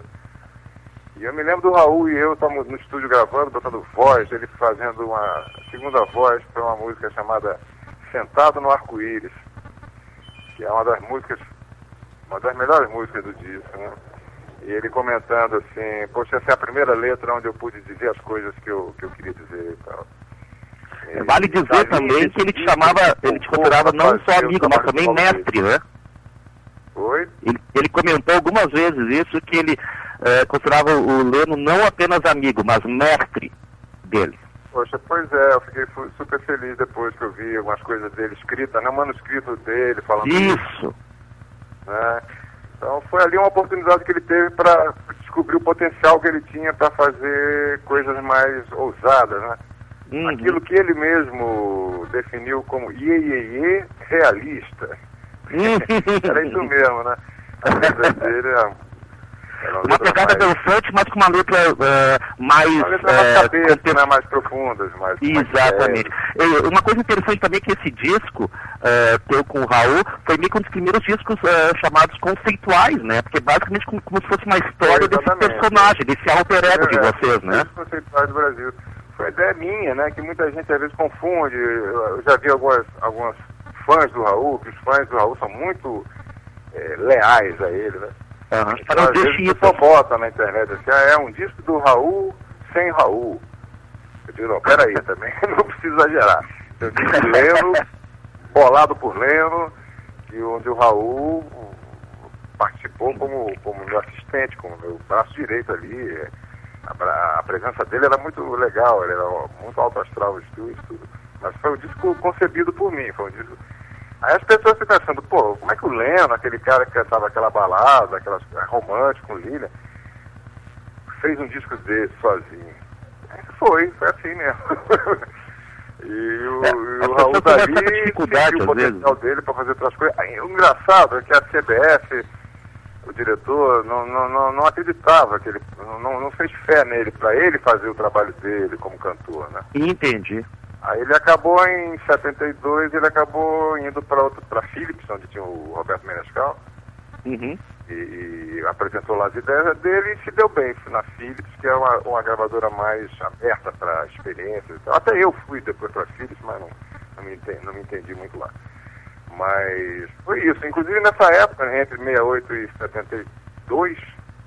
S6: E eu me lembro do Raul e eu estávamos no estúdio gravando, botando voz, ele fazendo uma segunda voz para uma música chamada Sentado no Arco-Íris, que é uma das músicas, uma das melhores músicas do disco, né? E ele comentando assim, poxa, essa é a primeira letra onde eu pude dizer as coisas que eu, que eu queria dizer e tal. E,
S3: vale dizer também que ele te chamava, ele te considerava não só amigo, mas também mestre, né?
S6: Oi?
S3: Ele, ele comentou algumas vezes isso, que ele é, considerava o Leno não apenas amigo, mas mestre dele.
S6: Poxa, pois é, eu fiquei super feliz depois que eu vi algumas coisas dele escritas, no manuscrito dele, falando
S3: isso.
S6: Né? Então foi ali uma oportunidade que ele teve para descobrir o potencial que ele tinha para fazer coisas mais ousadas, né? Uhum. Aquilo que ele mesmo definiu como iê, iê, iê, realista. Era isso mesmo, né? A letra dele era, era uma,
S3: uma pegada mais... dançante, mas com uma letra uh, mais...
S6: Uma letra mais
S3: uh,
S6: cabeça, com... né? Mais profundas. Mais,
S3: Exatamente.
S6: Mais
S3: uma coisa interessante também é que esse disco, uh, teu com o Raul, foi meio que um dos primeiros discos uh, chamados conceituais, né? Porque basicamente como, como se fosse uma história desse personagem, desse alter ego é, de vocês,
S6: é,
S3: né?
S6: Conceituais do Brasil. Foi ideia minha, né? Que muita gente às vezes confunde. Eu já vi algumas, algumas fãs do Raul, que os fãs do Raul são muito é, leais a ele, né?
S3: Uhum.
S6: Então, às vezes o pessoal bota na internet assim, ah, é um disco do Raul sem Raul. Eu digo, não, peraí também, não precisa exagerar. Eu digo Leno, bolado por Leno, que onde o Raul participou como, como meu assistente, como meu braço direito ali. A, a presença dele era muito legal, ele era muito alto astral no estúdio, tudo. Mas foi um disco concebido por mim, foi um disco... Aí as pessoas ficam pensando, pô, como é que o Leno, aquele cara que cantava aquela balada, aquelas romântico com Lilian, fez um disco desse sozinho? Foi, foi assim mesmo. E o,
S3: é,
S6: e o Raul dali sentiu o potencial dele para fazer outras coisas. Aí, o engraçado é que a C B S, o diretor, não, não, não, não acreditava, que ele não, não fez fé nele, para ele fazer o trabalho dele como cantor, né?
S3: Entendi.
S6: Aí ele acabou em setenta e dois, ele acabou indo para outro, para Philips, onde tinha o Roberto Menescal,
S3: uhum.
S6: e, e apresentou lá as ideias dele e se deu bem na Philips, que é uma, uma gravadora mais aberta para experiências. Até eu fui depois para Philips, mas não, não, me entendi, não me entendi muito lá. Mas foi isso. Inclusive nessa época, entre sessenta e oito e setenta e dois,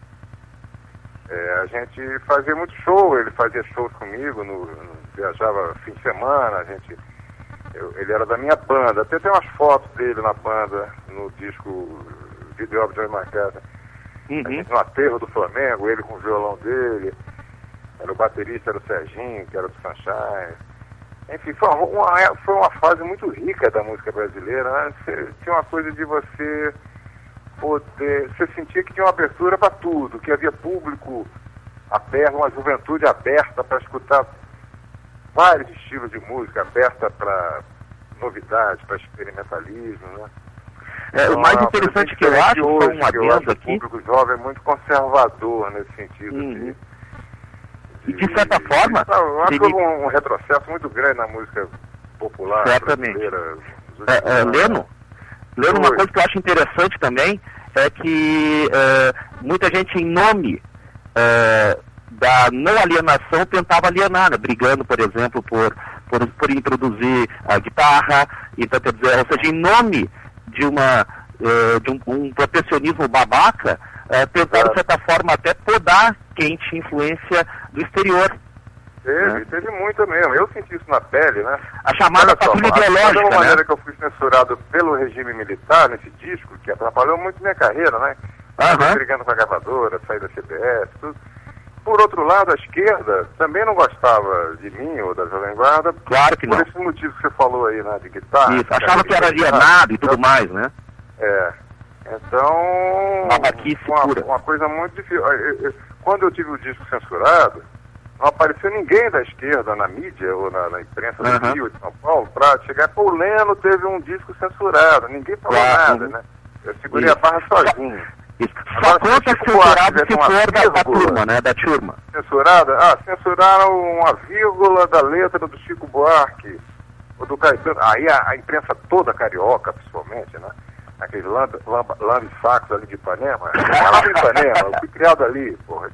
S6: é, a gente fazia muito show, ele fazia shows comigo, no, no, viajava fim de semana, a gente, eu, ele era da minha banda, até tem umas fotos dele na banda, no disco Video of Johnny McCarthy, uhum. A gente no aterro do Flamengo, ele com o violão dele, era o baterista, era o Serginho, que era do Sunshine. Enfim, foi uma, uma, foi uma fase muito rica da música brasileira, né? Você, tinha uma coisa de você poder... Você sentia que tinha uma abertura para tudo, que havia público aberto, uma juventude aberta para escutar vários estilos de música, aberta para novidades, para experimentalismo, né?
S3: É, então, o mais interessante que eu acho,
S6: hoje,
S3: um
S6: que eu acho
S3: aqui...
S6: que o público jovem é muito conservador nesse sentido
S3: hum.
S6: de...
S3: E de certa forma...
S6: Eu acho que houve um, um retrocesso muito grande na música popular
S3: certamente.
S6: brasileira.
S3: É, é, Leno, Leno, uma coisa que eu acho interessante também é que é, muita gente, em nome é, da não alienação, tentava alienar, né? Brigando, por exemplo, por, por, por introduzir a guitarra, então, quer dizer, ou seja, em nome de, uma, é, de um, um protecionismo babaca, é, tentaram, de certa forma, até podar quem tinha influência do exterior.
S6: Teve, né? Teve muita mesmo. Eu senti isso na pele, né?
S3: A chamada patrulha ideológica,
S6: da
S3: né?
S6: maneira que eu fui censurado pelo regime militar nesse disco, que atrapalhou muito minha carreira, né?
S3: Uhum.
S6: Brigando com a gravadora, saí da C B S, tudo. Por outro lado, a esquerda também não gostava de mim ou da Jovem Guarda.
S3: Claro que não.
S6: Por esse motivo que você falou aí, né? De guitarra.
S3: Isso, achava que era alienado e tudo mais, né?
S6: É. Então, uma, uma coisa muito difícil. Eu, eu, quando eu tive o disco censurado, não apareceu ninguém da esquerda na mídia ou na, na imprensa do
S3: Uhum.
S6: Rio e de São Paulo para chegar. Pô, o Leno teve um disco censurado, ninguém falou
S3: Claro.
S6: nada, né? Eu segurei Isso. a barra sozinho.
S3: Isso. Só
S6: Agora,
S3: conta
S6: se
S3: censurado se
S6: uma
S3: for da, da
S6: vírgula
S3: turma, né? Da turma.
S6: Censurada? Ah, censuraram uma vírgula da letra do Chico Buarque, ou do Caetano. Aí a, a imprensa toda carioca, principalmente, né? Aqueles lambe-sacos ali de Ipanema. É lá de Ipanema, eu fui criado ali, porra.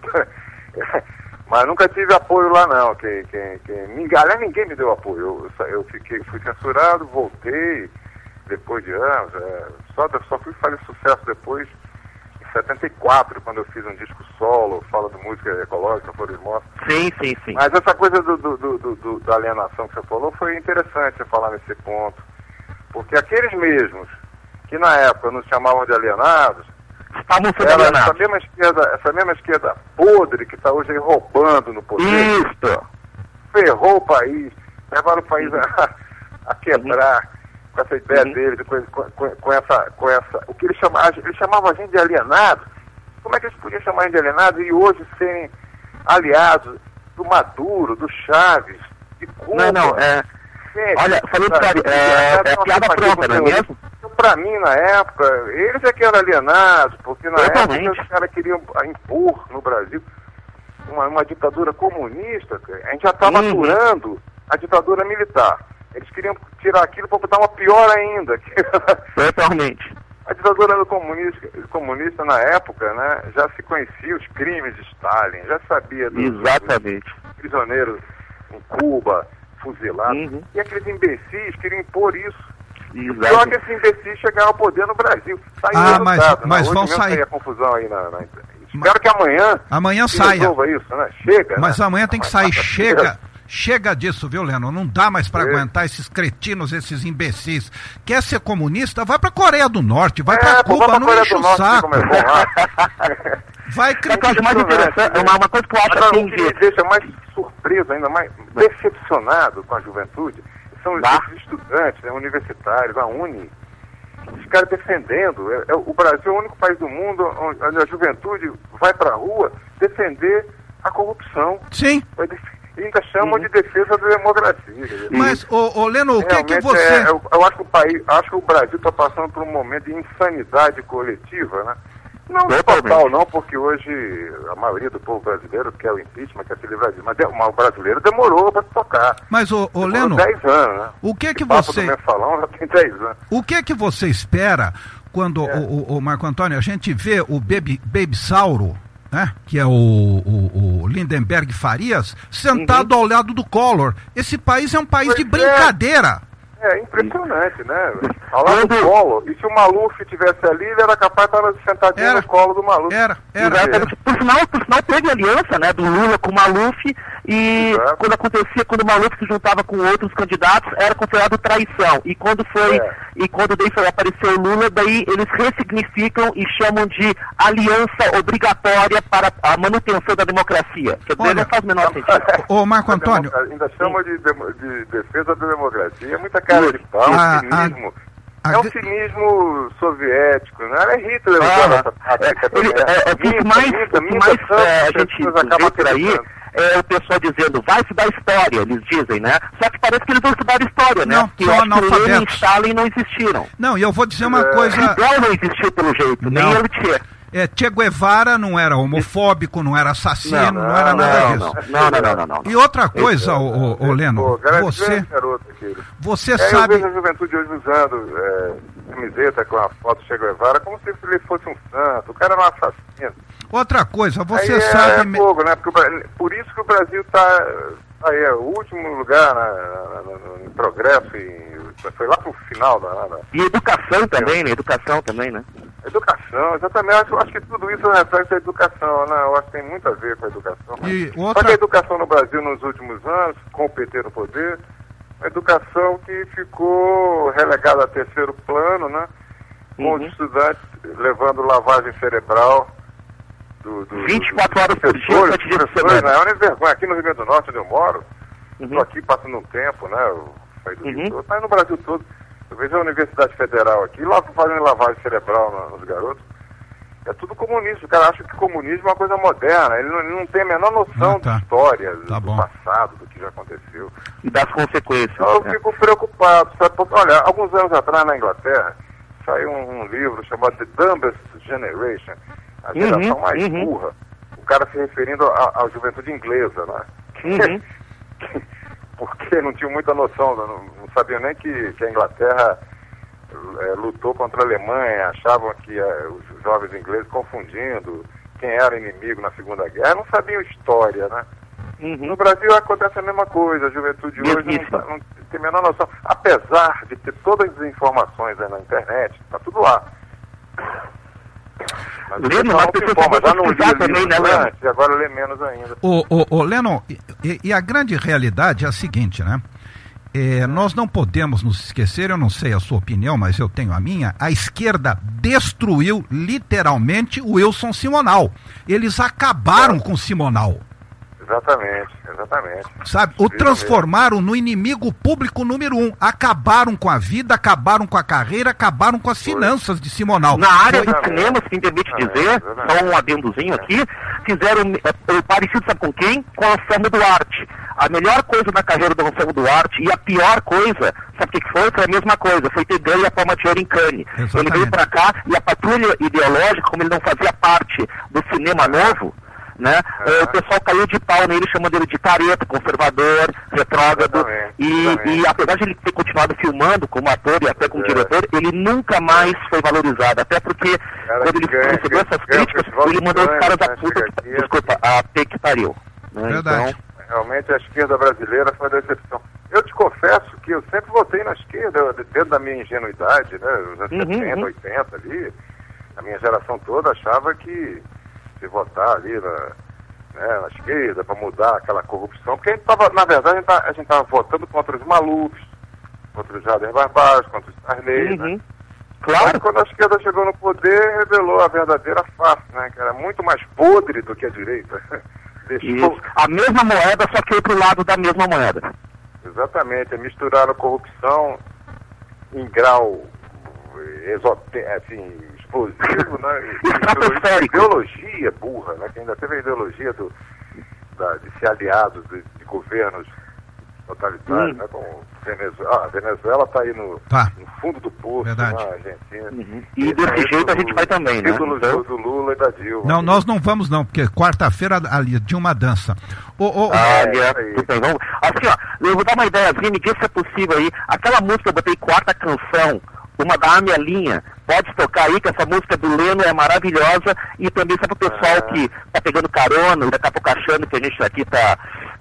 S6: Mas nunca tive apoio lá, não. Que, que, que, ninguém, aliás, ninguém me deu apoio. Eu, eu fiquei, fui censurado, voltei, depois de anos. É, só, só fui fazer sucesso depois, em setenta e quatro, quando eu fiz um disco solo, fala de música ecológica, Flores Mortas.
S3: Sim, sim, sim.
S6: Mas essa coisa do, do, do, do, da alienação que você falou foi interessante você falar nesse ponto. Porque aqueles mesmos que na época nos chamavam de alienados,
S3: estavam sendo
S6: era
S3: alienados.
S6: essa mesma esquerda, essa mesma esquerda podre que está hoje aí roubando no poder.
S3: Isso!
S6: Ferrou o país, levaram o país uhum. a, a quebrar uhum. com essa ideia uhum. dele, com, com, com, essa, com essa. O que eles chamavam, eles chamavam a gente de alienados. Como é que eles podiam chamar a gente de alienados e hoje serem aliados do Maduro, do Chaves, de Cuba?
S3: Não, não, é.
S6: Gente,
S3: olha, falando sério, é, é, é piada pronta, não é mesmo?
S6: Pra mim, na época, eles é que eram alienados, porque na
S3: Totalmente.
S6: época os caras queriam impor no Brasil uma, uma ditadura comunista. A gente já estava
S3: Hum.
S6: aturando a ditadura militar. Eles queriam tirar aquilo para botar uma pior ainda.
S3: Totalmente.
S6: A ditadura do comunista, comunista, na época, né, já se conhecia os crimes de Stalin, já sabia dos,
S3: Exatamente.
S6: dos prisioneiros em Cuba, fuzilados.
S3: Uhum.
S6: E aqueles imbecis queriam impor isso.
S3: Exato.
S6: Pior que esses imbecis chegaram ao poder no Brasil. Saiu
S2: Ah,
S6: o
S2: mas-
S6: resultado,
S2: mas
S6: né? Hoje
S2: vão
S6: mesmo
S2: sair.
S6: tem a confusão aí na, na Espero que amanhã
S2: Amanhã
S6: se
S2: saia.
S6: resolva isso, né? Chega.
S2: Mas
S6: né?
S2: amanhã tem que sair. Chega. Chega disso, viu, Leno? Não dá mais para
S6: É.
S2: aguentar esses cretinos, esses imbecis. Quer ser comunista? Vai pra Coreia do Norte, vai
S6: É,
S2: pra
S6: pô,
S2: Cuba,
S6: vamos
S2: não
S6: pra
S2: enche o
S6: Coreia do Norte,
S2: saco.
S6: como é bom lá.
S2: Vai
S3: É que eu acho mais
S2: criticar.
S3: interessante, uma, uma coisa que eu acho
S6: Agora,
S3: assim
S6: o que me
S3: de...
S6: deixa mais surpreso, ainda mais decepcionado com a juventude, são
S3: Bah.
S6: esses estudantes, né, universitários, a Uni, os caras defendendo. É, é, o Brasil é o único país do mundo onde a juventude vai pra rua defender a corrupção.
S2: Sim,
S6: Vai def- E ainda chamam de defesa da democracia. quer dizer,
S2: mas, ô, ô, Leno, o que que
S6: realmente
S2: você...
S6: é- eu, eu acho que o país, acho que o Brasil está passando por um momento de insanidade coletiva, né? Não
S3: Totalmente.
S6: total, não, porque hoje a maioria do povo brasileiro quer o impeachment, quer se livrar disso. Mas, de- mas o brasileiro demorou para se tocar.
S2: Mas, ô, ô
S6: Demorou
S2: Leno,
S6: dez anos, né?
S2: o que que
S6: Esse papo
S2: você...
S6: do mensalão já tem dez anos.
S2: O que que você espera quando,
S6: É.
S2: o, o, o Marco Antônio, a gente vê o Baby, Baby Sauro, né, que é o, o, o Lindenberg Farias, sentado ao lado do Collor? Esse país é um país
S6: Pois
S2: de
S6: é.
S2: brincadeira.
S6: É impressionante, né? Ao lado do colo. E se o Maluf estivesse ali, ele era capaz de estar sentadinho
S2: Era.
S6: no colo do Maluf.
S2: Era, era.
S3: Exatamente. Por sinal, por sinal, teve aliança, né, do Lula com o Maluf, e
S6: Exato.
S3: quando acontecia, quando o Maluf se juntava com outros candidatos, era considerado traição. E quando foi,
S6: É.
S3: e quando daí foi, apareceu o Lula, daí eles ressignificam e chamam de aliança obrigatória para a manutenção da democracia. Quer dizer,
S2: Olha,
S3: não faz o menor sentido.
S2: Ô, Marco
S6: A
S2: Antônio,
S6: democracia- Ainda chama de, demo- de defesa da democracia. É muita cara de pau,
S2: A-
S6: cinismo.
S2: a-
S6: é um
S2: a-
S6: cinismo soviético, né? É Hitler
S3: Ah,
S6: usando essa
S3: é,
S6: tática
S3: ele-
S6: também.
S3: é, é, o que
S6: Minta,
S3: mais,
S6: minta,
S3: o que
S6: minta
S3: mais
S6: tanto
S3: é, a
S6: que as
S3: gente
S6: pessoas
S3: vê
S6: acabam
S3: por aí
S6: acreditando.
S3: é o pessoal dizendo, vai estudar história, eles dizem, né? Só que parece que eles não estudaram história, né?
S2: Não,
S3: Porque
S2: são
S3: eu acho que Lenin e
S2: analfabetos.
S3: Stalin não existiram.
S2: não, e eu vou dizer uma
S6: É.
S2: coisa...
S3: Fidel não existiu pelo jeito, nem
S2: Não.
S3: ele tinha.
S2: É, Che Guevara não era homofóbico, não era assassino, não,
S6: Não,
S2: era
S6: não,
S2: nada
S3: não,
S2: disso.
S3: não, não, não, não, não, não.
S2: E outra coisa, ô, ô, ô,
S6: Pô,
S2: Leno,
S6: grande,
S2: você,
S6: grande garoto aquele.
S2: você
S6: É, eu
S2: sabe...
S6: vejo a juventude hoje usando é, camiseta com a foto do Che Guevara como se ele fosse um santo. O cara era um assassino.
S2: Outra coisa, você
S6: aí é,
S2: sabe...
S6: é
S2: me-
S6: fogo, né? Porque o Bra- por isso que o Brasil está aí, é o último lugar na, na, na, em progresso. E, foi lá pro final da, da
S3: E educação também, né? Educação também, né?
S6: educação. Exatamente. Eu acho, acho que tudo isso reflete a educação, né? Eu acho que tem muito a ver com a educação.
S2: E
S6: Só
S2: outra-
S6: que a educação no Brasil nos últimos anos, com o P T no poder, a educação que ficou relegada a terceiro plano, né? Com
S3: Uhum.
S6: os estudantes levando lavagem cerebral do, do,
S3: vinte e quatro horas por dia,
S6: professores,
S3: sete dias por
S6: professores,
S3: semana.
S6: né? É uma vergonha. Aqui no Rio Grande do Norte, onde eu moro,
S3: Uhum.
S6: estou aqui passando um tempo, né? Eu saí do Rio
S3: Uhum.
S6: todo, mas no Brasil todo, Tu veja a Universidade Federal aqui, lá fazendo lavagem cerebral no, nos garotos. É tudo comunismo. O cara acha que comunismo é uma coisa moderna. Ele não, ele não tem a menor noção ah, tá. de história, tá do bom. passado, do que já aconteceu.
S3: E das consequências.
S6: Então, eu fico é. preocupado. Sabe? Porque, olha, alguns anos atrás na Inglaterra, saiu um, um livro chamado The Dumbest Generation, a geração uhum, mais uhum. burra. O cara se referindo à juventude inglesa, né? Uhum. Porque não tinha muita noção, não, não sabiam nem que, que a Inglaterra é, lutou contra a Alemanha, achavam que é, os jovens ingleses confundindo quem era inimigo na Segunda Guerra, não sabiam história, né? Uhum. No Brasil acontece a mesma coisa, a juventude hoje não, não tem a menor noção, apesar de ter todas as informações aí na internet, está tudo lá. Mas Leno, não se informa, já não li também, né, antes, e agora lê menos ainda.
S2: Ô, ô, ô Leno, e, e a grande realidade é a seguinte, né? É, nós não podemos nos esquecer, eu não sei a sua opinião, mas eu tenho a minha, a esquerda destruiu literalmente o Wilson Simonal. Eles acabaram é. com o Simonal.
S6: Exatamente, exatamente.
S2: Sabe, o transformaram no inimigo público número um. Acabaram com a vida, acabaram com a carreira, acabaram com as finanças de Simonal.
S3: Na área Foi... dos cinemas, se me permite dizer, só um adendozinho aqui, fizeram é, parecido, sabe com quem? Com o Anselmo Duarte. A melhor coisa na carreira do Anselmo Duarte e a pior coisa, sabe o que foi? Foi a mesma coisa, foi ter ganho a palma de ouro em Cannes. Ele veio pra cá e a patrulha ideológica, como ele não fazia parte do cinema novo, né? É. O pessoal caiu de pau nele, chamando ele de careta, conservador, retrógrado. Exatamente, e, exatamente. E apesar de ele ter continuado filmando como ator e até como é. diretor, ele nunca mais foi valorizado. Até porque cara, quando ele ganha, recebeu essas ganha, críticas, ganha, ele mandou ganha, os caras da puta, que, aqui, desculpa, a P que pariu. Né?
S2: Verdade.
S6: Então, realmente a esquerda brasileira foi uma decepção. Eu te confesso que eu sempre votei na esquerda, dentro da minha ingenuidade, né? Os anos uhum, setenta, uhum. oitenta ali, a minha geração toda achava que se votar ali na, né, na esquerda para mudar aquela corrupção, porque a gente tava, na verdade, a gente estava votando contra os Malufs, contra os Jader Barbaros, contra os Sarney, uhum. né? Claro. Mas quando a esquerda chegou no poder, revelou a verdadeira face, né? Que era muito mais podre do que a direita.
S3: Deixou... A mesma moeda, só que outro lado da mesma moeda.
S6: Exatamente, misturaram corrupção em grau exote... assim, explosivo, né? E ideologia burra, né? Que ainda teve a ideologia do, da, de ser aliado de, de governos totalitários, hum. né? Como Venezuela. Ah, a Venezuela está aí no,
S2: tá.
S6: no fundo do poço,
S2: Verdade.
S6: na Argentina.
S3: Uhum. E, e desse jeito a gente vai também, né?
S6: Ídolos então... do Lula e da Dilma.
S2: Não, nós não vamos não, porque quarta-feira ali de uma dança.
S3: Ô, ô, ah, é, é, tudo bem, vamos. Assim, ó, eu vou dar uma ideiazinha, me diz se é possível aí. Aquela música eu botei quarta canção, uma da Amelinha, pode tocar aí, que essa música do Leno é maravilhosa, e também sabe o pessoal ah. que tá pegando carona, daqui a pouco achando que a gente aqui tá,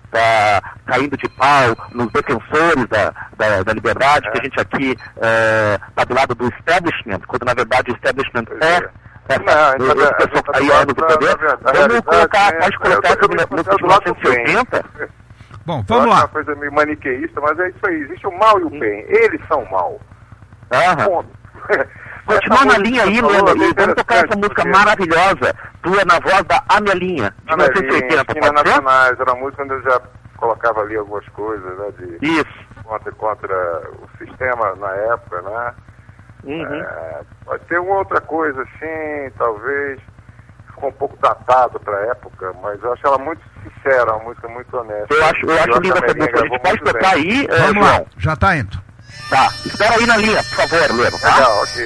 S3: tá caindo de pau nos defensores da, da, da liberdade, é. que a gente aqui é, tá do lado do establishment, quando na verdade o establishment é... É, não,
S6: a gente tá, a gente tá aí do poder.
S3: Vamos colocar, pode colocar essa música de mil novecentos e oitenta.
S2: Bom, vamos lá.
S6: É uma coisa meio maniqueísta, mas é isso aí, existe o mal e o bem, eles são mal.
S3: Aham. Continua na linha aí, Leno, e vamos tocar essa música maravilhosa, tua na voz da Amelinha, de mil novecentos e oitenta,
S6: pode ser? Nacionais, era uma música onde eu já colocava ali algumas coisas, né, de...
S3: Isso.
S6: Contra, contra o sistema na época, né?
S3: Uhum.
S6: É, pode ter uma outra coisa assim, talvez, ficou um pouco datado para a época, mas eu acho ela muito sincera, uma música muito honesta.
S3: Eu acho, eu acho linda essa música, a gente pode tocar aí, é,
S2: vamos lá, já tá indo.
S3: Tá, espera aí na linha, por favor, Leno, tá?
S6: Legal, ok.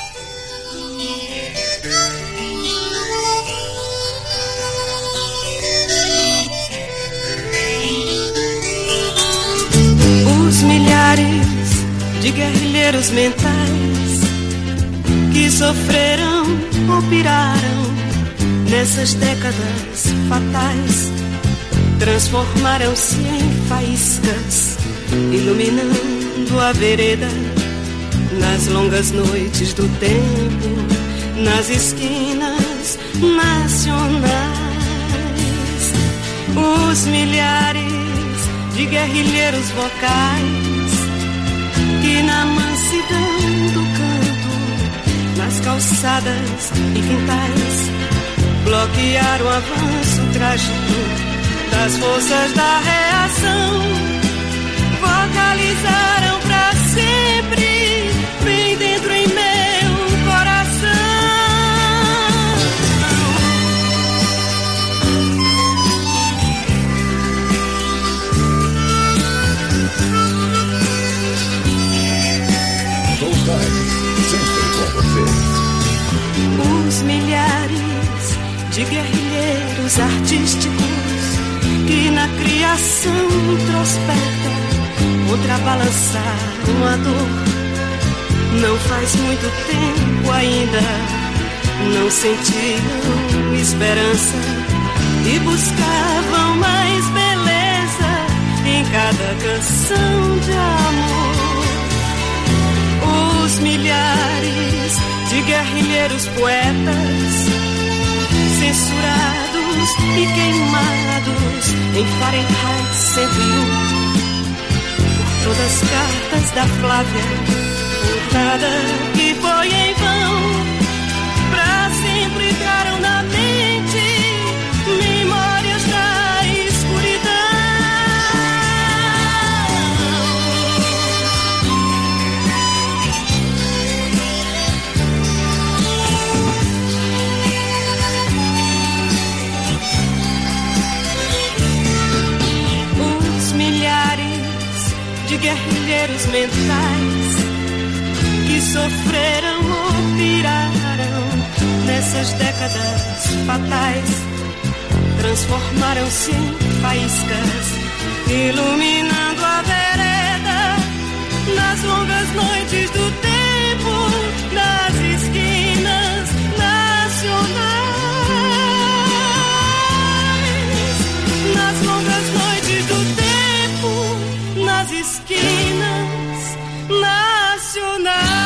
S7: Os milhares de guerrilheiros mentais que sofreram ou piraram nessas décadas fatais transformaram-se em faíscas, iluminando a vereda nas longas noites do tempo, nas esquinas nacionais. Os milhares de guerrilheiros vocais que na mansidão do canto, nas calçadas e quintais, bloquearam o avanço trágico das forças da reação, vocalizaram pra sempre dos artísticos que na criação introspecta contra balançar uma dor. Não faz muito tempo ainda não sentiram esperança e buscavam mais beleza em cada canção de amor. Os milhares de guerrilheiros poetas censurados e queimados em Fahrenheit cento e um por todas as cartas da Flávia. Nada que foi em vão, pra sempre ficaram na mente memórias da escuridão. Os milhares de guerrilheiros mentais que sofreram ou piraram nessas décadas fatais, transformaram-se em faíscas, iluminando a vereda nas longas noites do tempo, nas esquinas nacionais, nas longas noites do tempo, nas esquinas nacionais.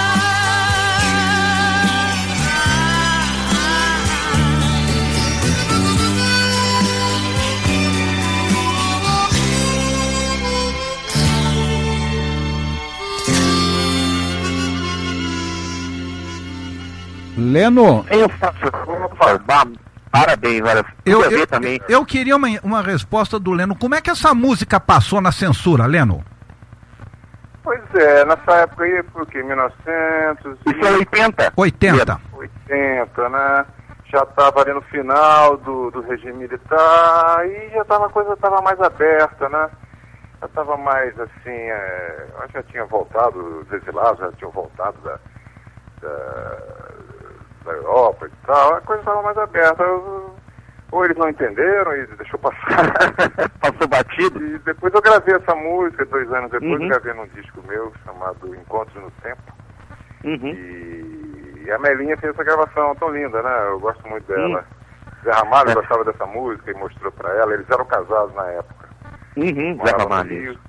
S2: Leno,
S3: Eu faço, parabéns, olha,
S2: eu,
S3: eu,
S2: eu,
S3: também.
S2: eu queria uma, uma resposta do Leno. Como é que essa música passou na censura, Leno?
S6: Pois é, nessa época aí, porque mil e novecentos...
S3: Isso é oitenta?
S2: oitenta.
S6: oitenta, né? Já estava ali no final do, do regime militar e já tava, a coisa estava mais aberta, né? Já estava mais assim, é, eu já tinha voltado, os exilados já tinham voltado da, da, da Europa e tal, a coisa estava mais aberta. Eu, ou eles não entenderam e deixou passar.
S3: Passou batido?
S6: E depois eu gravei essa música, dois anos depois,
S3: uhum.
S6: gravei num disco meu chamado Encontros no Tempo.
S3: Uhum.
S6: E, e a Melinha fez essa gravação tão linda, né? Eu gosto muito dela. Uhum. Zé Ramalho é. gostava dessa música e mostrou pra ela. Eles eram casados na época.
S3: Uhum, Zé Ramalho.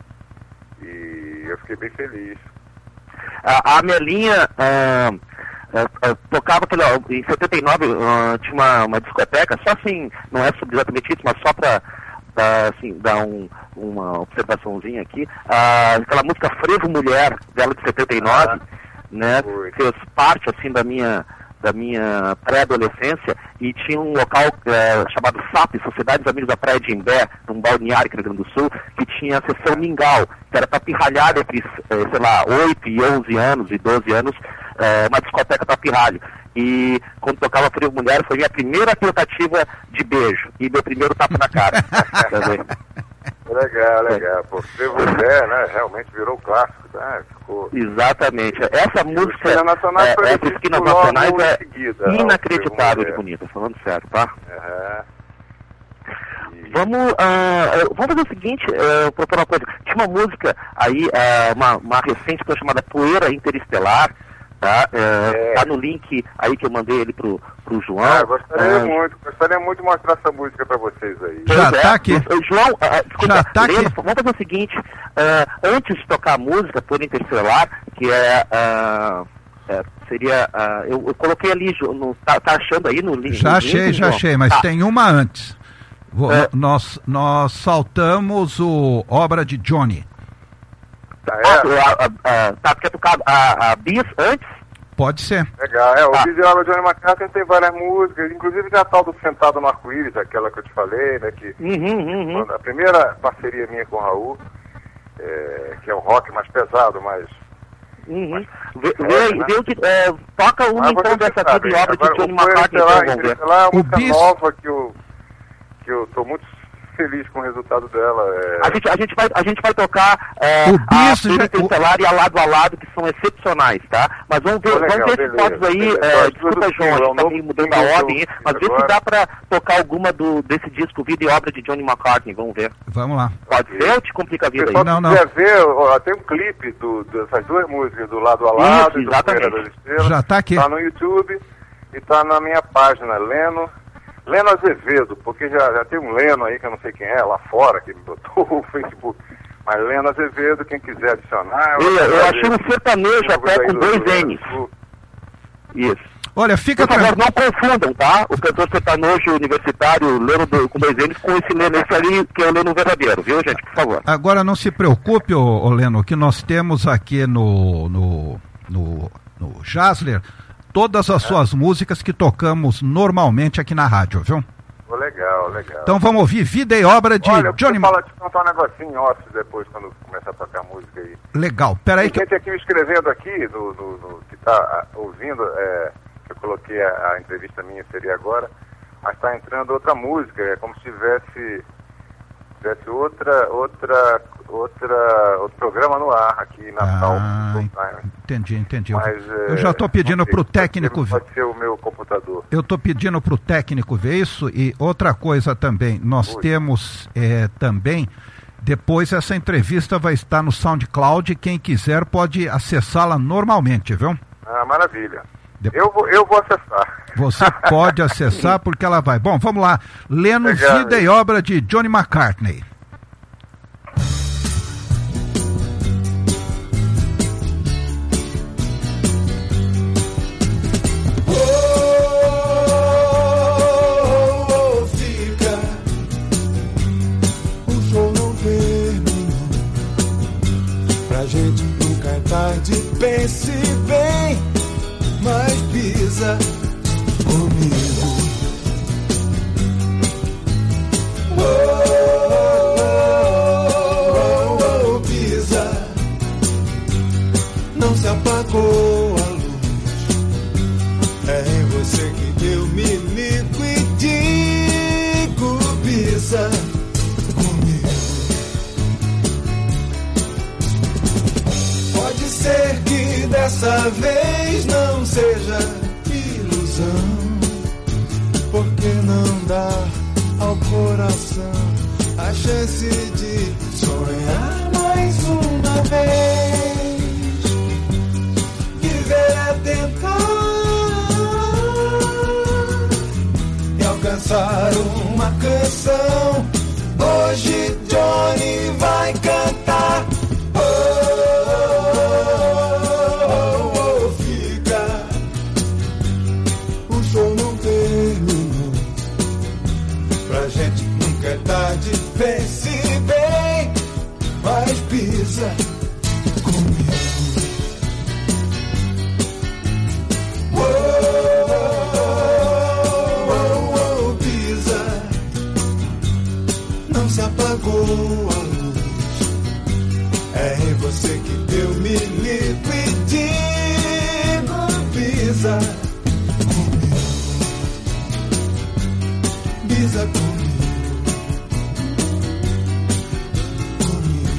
S6: E eu fiquei bem feliz.
S3: A, a Melinha... Uh... Uh, uh, tocava aquele, ó, em setenta e nove uh, tinha uma, uma discoteca, só assim, não é sobre exatamente isso, mas só para assim, dar um, uma observaçãozinha aqui, uh, aquela música Frevo Mulher, dela de setenta e nove, ah, né, foi. Fez parte assim da minha, da minha pré-adolescência, e tinha um local uh, chamado S A P, Sociedade dos Amigos da Praia de Imbé, num balneário aqui no Rio Grande do Sul, que tinha a sessão Mingau, que era para pirralhar entre, sei lá, oito e onze anos e doze anos, É, uma discoteca para pirralho. E quando tocava Frevo Mulher, foi minha primeira tentativa de beijo e meu primeiro tapa na cara.
S6: Legal, legal. Pô, Frevo Mulher, né? Realmente virou clássico, né? Ficou...
S3: Exatamente. Essa música,
S6: Esquina Nacional,
S3: é, essas esquinas nacionais é
S6: seguida,
S3: inacreditável de bonita, falando sério, tá?
S6: Uhum. E...
S3: Vamos, uh, vamos fazer o seguinte, uh, propor uma coisa. Tinha uma música aí, uh, uma, uma recente que é chamada Poeira Interestelar. Tá, é, é. tá no link aí que eu mandei ele pro, pro João.
S6: Ah, gostaria ah, muito, gostaria muito de mostrar essa música para vocês aí.
S2: Já é, tá aqui.
S3: João, uh, desculpa,
S2: Já tá
S3: Leno,
S2: aqui.
S3: Vamos fazer o seguinte, uh, antes de tocar a música por Interestelar, que é, uh, é seria, uh, eu, eu coloquei ali, no, tá, tá achando aí no link?
S2: Já
S3: no
S2: achei,
S3: link,
S2: já
S3: João?
S2: achei, mas
S3: tá.
S2: tem uma antes. Vou,
S3: é.
S2: nós, nós saltamos o Obra de Johnny.
S6: Tá, é?
S3: Ah, a, a, a, tá, quer tocar a, a Bis antes?
S2: Pode ser.
S6: Legal, é, o
S3: Ah.
S6: Visual Johnny McCarthy tem várias músicas, inclusive tem a tal do Sentado no Arco-Íris, aquela que eu te falei, né, que
S3: Uhum, uhum.
S6: a primeira parceria minha com o Raul, é, que é um rock mais pesado, mas...
S3: Uhum. Vê, vê,
S6: né?
S3: vê o que, é, toca uma
S6: Ah,
S3: então
S6: você
S3: dessa
S6: sabe,
S3: vida e obra
S6: agora,
S3: de Johnny
S6: o Poeira
S3: McCarthy, então
S6: Interestelar,
S3: vamos ver.
S6: Interestelar é uma
S2: O
S6: música
S2: bis-
S6: nova que eu, que eu tô muito feliz com o resultado dela. É...
S3: A, gente, a, gente vai, a gente vai tocar é,
S2: O
S3: a
S2: Bis já-
S3: Interestelar e a Lado a Lado, que são excepcionais, tá? Mas vamos ver,
S6: Legal,
S3: vamos ver esses
S6: beleza,
S3: fotos aí,
S6: beleza.
S3: é,
S6: As
S3: desculpa,
S6: duas
S3: João, a
S6: do
S3: gente tá
S6: single,
S3: meio
S6: é o
S3: mudando
S6: novo
S3: a ordem,
S6: single
S3: mas vê se
S6: agora.
S3: dá pra tocar alguma do, desse disco, Vida e Obra de Johnny McCartney, vamos ver.
S2: Vamos lá.
S3: Pode ser ou te complica a
S6: Se
S3: vida
S6: o
S3: aí?
S6: pessoal
S2: Não, não.
S6: quiser ver, ó, tem um clipe do, dessas duas músicas, do Lado a Lado
S3: Isso,
S6: e do
S3: exatamente.
S6: Poeira das Estrelas.
S2: Já tá aqui.
S6: Tá no YouTube e tá na minha página, Leno, Leno Azevedo, porque já, já tem um Leno aí que eu não sei quem é, lá fora, que me botou o Facebook. Mas Leno Azevedo, quem quiser adicionar...
S3: Eu, eu achei um sertanejo
S6: Tem
S3: até
S6: aí
S3: com
S6: do-
S3: dois
S6: do-
S3: N's.
S6: do-
S3: Isso.
S2: Olha, fica
S3: Por favor,
S2: tranquilo.
S3: não confundam, tá? O cantor sertanojo universitário, Leno do, com dois N's, com esse Leno, esse ali, que é o Leno verdadeiro, viu, gente? Por favor.
S2: Agora não se preocupe, ô, ô Leno, que nós temos aqui no, no, no, no Jazzler todas as suas músicas que tocamos normalmente aqui na rádio, viu?
S6: Oh, legal, legal.
S2: Então vamos ouvir Vida e Obra de
S6: Olha,
S2: Johnny
S6: eu fala
S2: Ma...
S6: de contar um negocinho em off depois, quando começar a tocar música aí.
S2: Legal, peraí
S6: Tem
S2: que...
S6: gente aqui me escrevendo aqui, no, no, no- que está ouvindo, é, que eu coloquei a, a entrevista minha, seria agora, mas está entrando outra música, é como se tivesse, tivesse outra, outra, outra, outro programa no ar aqui em Natal.
S2: Ah,
S6: full time.
S2: entendi, entendi.
S6: Mas,
S2: Eu
S6: é,
S2: já estou pedindo
S6: não sei,
S2: pro
S6: pode ser-
S2: técnico ver.
S6: Pode ser o meu computador.
S2: Eu estou pedindo para o técnico ver isso e outra coisa também, nós
S6: Oi.
S2: temos é, também, depois essa entrevista vai estar no SoundCloud, quem quiser pode acessá-la normalmente, viu?
S6: Ah, maravilha.
S2: Depois-
S6: Eu vou, eu vou acessar.
S2: Você pode acessar porque ela vai. Bom, vamos lá. Leno,
S6: Legal,
S2: Vida e Obra de Johnny McCartney.
S5: Oh, fica, o show não terminou. Pra gente nunca é tarde, pense bem, mas pisa comigo. Oh, oh, oh, oh, pisa, não se apagou a luz. É em você que eu me ligo e digo, pisa comigo. Pode ser que dessa vez não seja ilusão, porque não dá ao coração a chance de sonhar mais uma vez. Viver é tentar e alcançar uma canção. Hoje Johnny vai cantar. Oh, oh, oh, oh, fica, o show não terminou. Pra gente nunca é tarde, pense bem, mas pisa comigo. Oh, oh, oh, pisa, não se apagou a luz. É em você que eu me ligo e digo, pisa comigo, pisa comigo, comigo.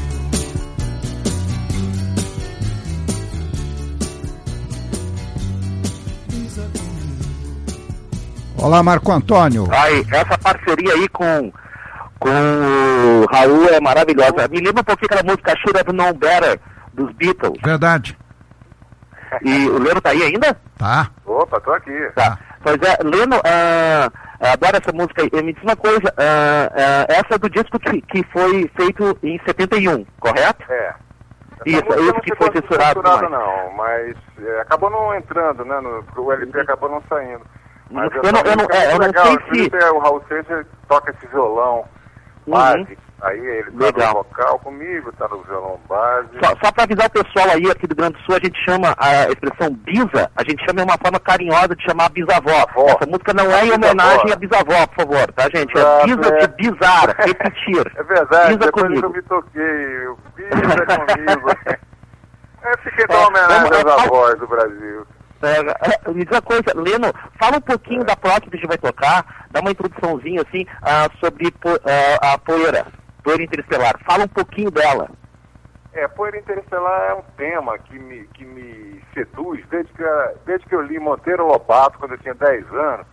S5: Pisa comigo.
S2: Olá, Marco Antônio.
S3: Ai, essa parceria aí com, com o Raul é maravilhosa. Me lembra um pouquinho aquela música Should Have Known Better, dos Beatles.
S2: Verdade.
S3: E o Leno tá aí ainda?
S2: Tá.
S6: Opa, tô aqui.
S3: Tá. Pois é, Leno, ah, adoro essa música aí. E me diz uma coisa, ah, ah, essa é do disco que, que foi feito em setenta e um, correto?
S6: É.
S3: Isso,
S6: Essa música
S3: esse
S6: não
S3: que
S6: ficou
S3: foi censurado
S6: censurada,
S3: mais.
S6: não, mas é, acabou não entrando, né? No, o L P acabou não saindo. Mas
S3: Eu não- eu não- é, eu não
S6: legal.
S3: sei
S6: Inclusive,
S3: se-
S6: o Raul Seixas toca esse violão
S3: Uhum.
S6: base, aí ele tá
S3: Legal.
S6: no vocal comigo, tá no violão base.
S3: Só, só para avisar o pessoal aí aqui do Grande do Sul, a gente chama a expressão bisa, a gente chama de uma forma carinhosa de chamar a bisavó.
S6: Avó.
S3: Essa música não é em
S6: Bisavó.
S3: homenagem à bisavó, por favor, tá, gente? É
S6: Exato,
S3: bisa
S6: é.
S3: de bizar, repetir.
S6: É verdade,
S3: Bisa
S6: depois
S3: comigo.
S6: que eu me toquei, o Bisa comigo. Eu fiquei dando
S3: É,
S6: homenagem
S3: vamos-
S6: às
S3: é,
S6: avós do Brasil.
S3: É, me diz uma coisa, Leno, fala um pouquinho é. da próxima que a gente vai tocar, dá uma introduçãozinha assim uh, sobre uh, a Poeira, Poeira Interestelar. Fala um pouquinho dela.
S6: É, Poeira Interestelar é um tema que me, que me seduz desde que, desde que eu li Monteiro Lobato, quando eu tinha dez anos.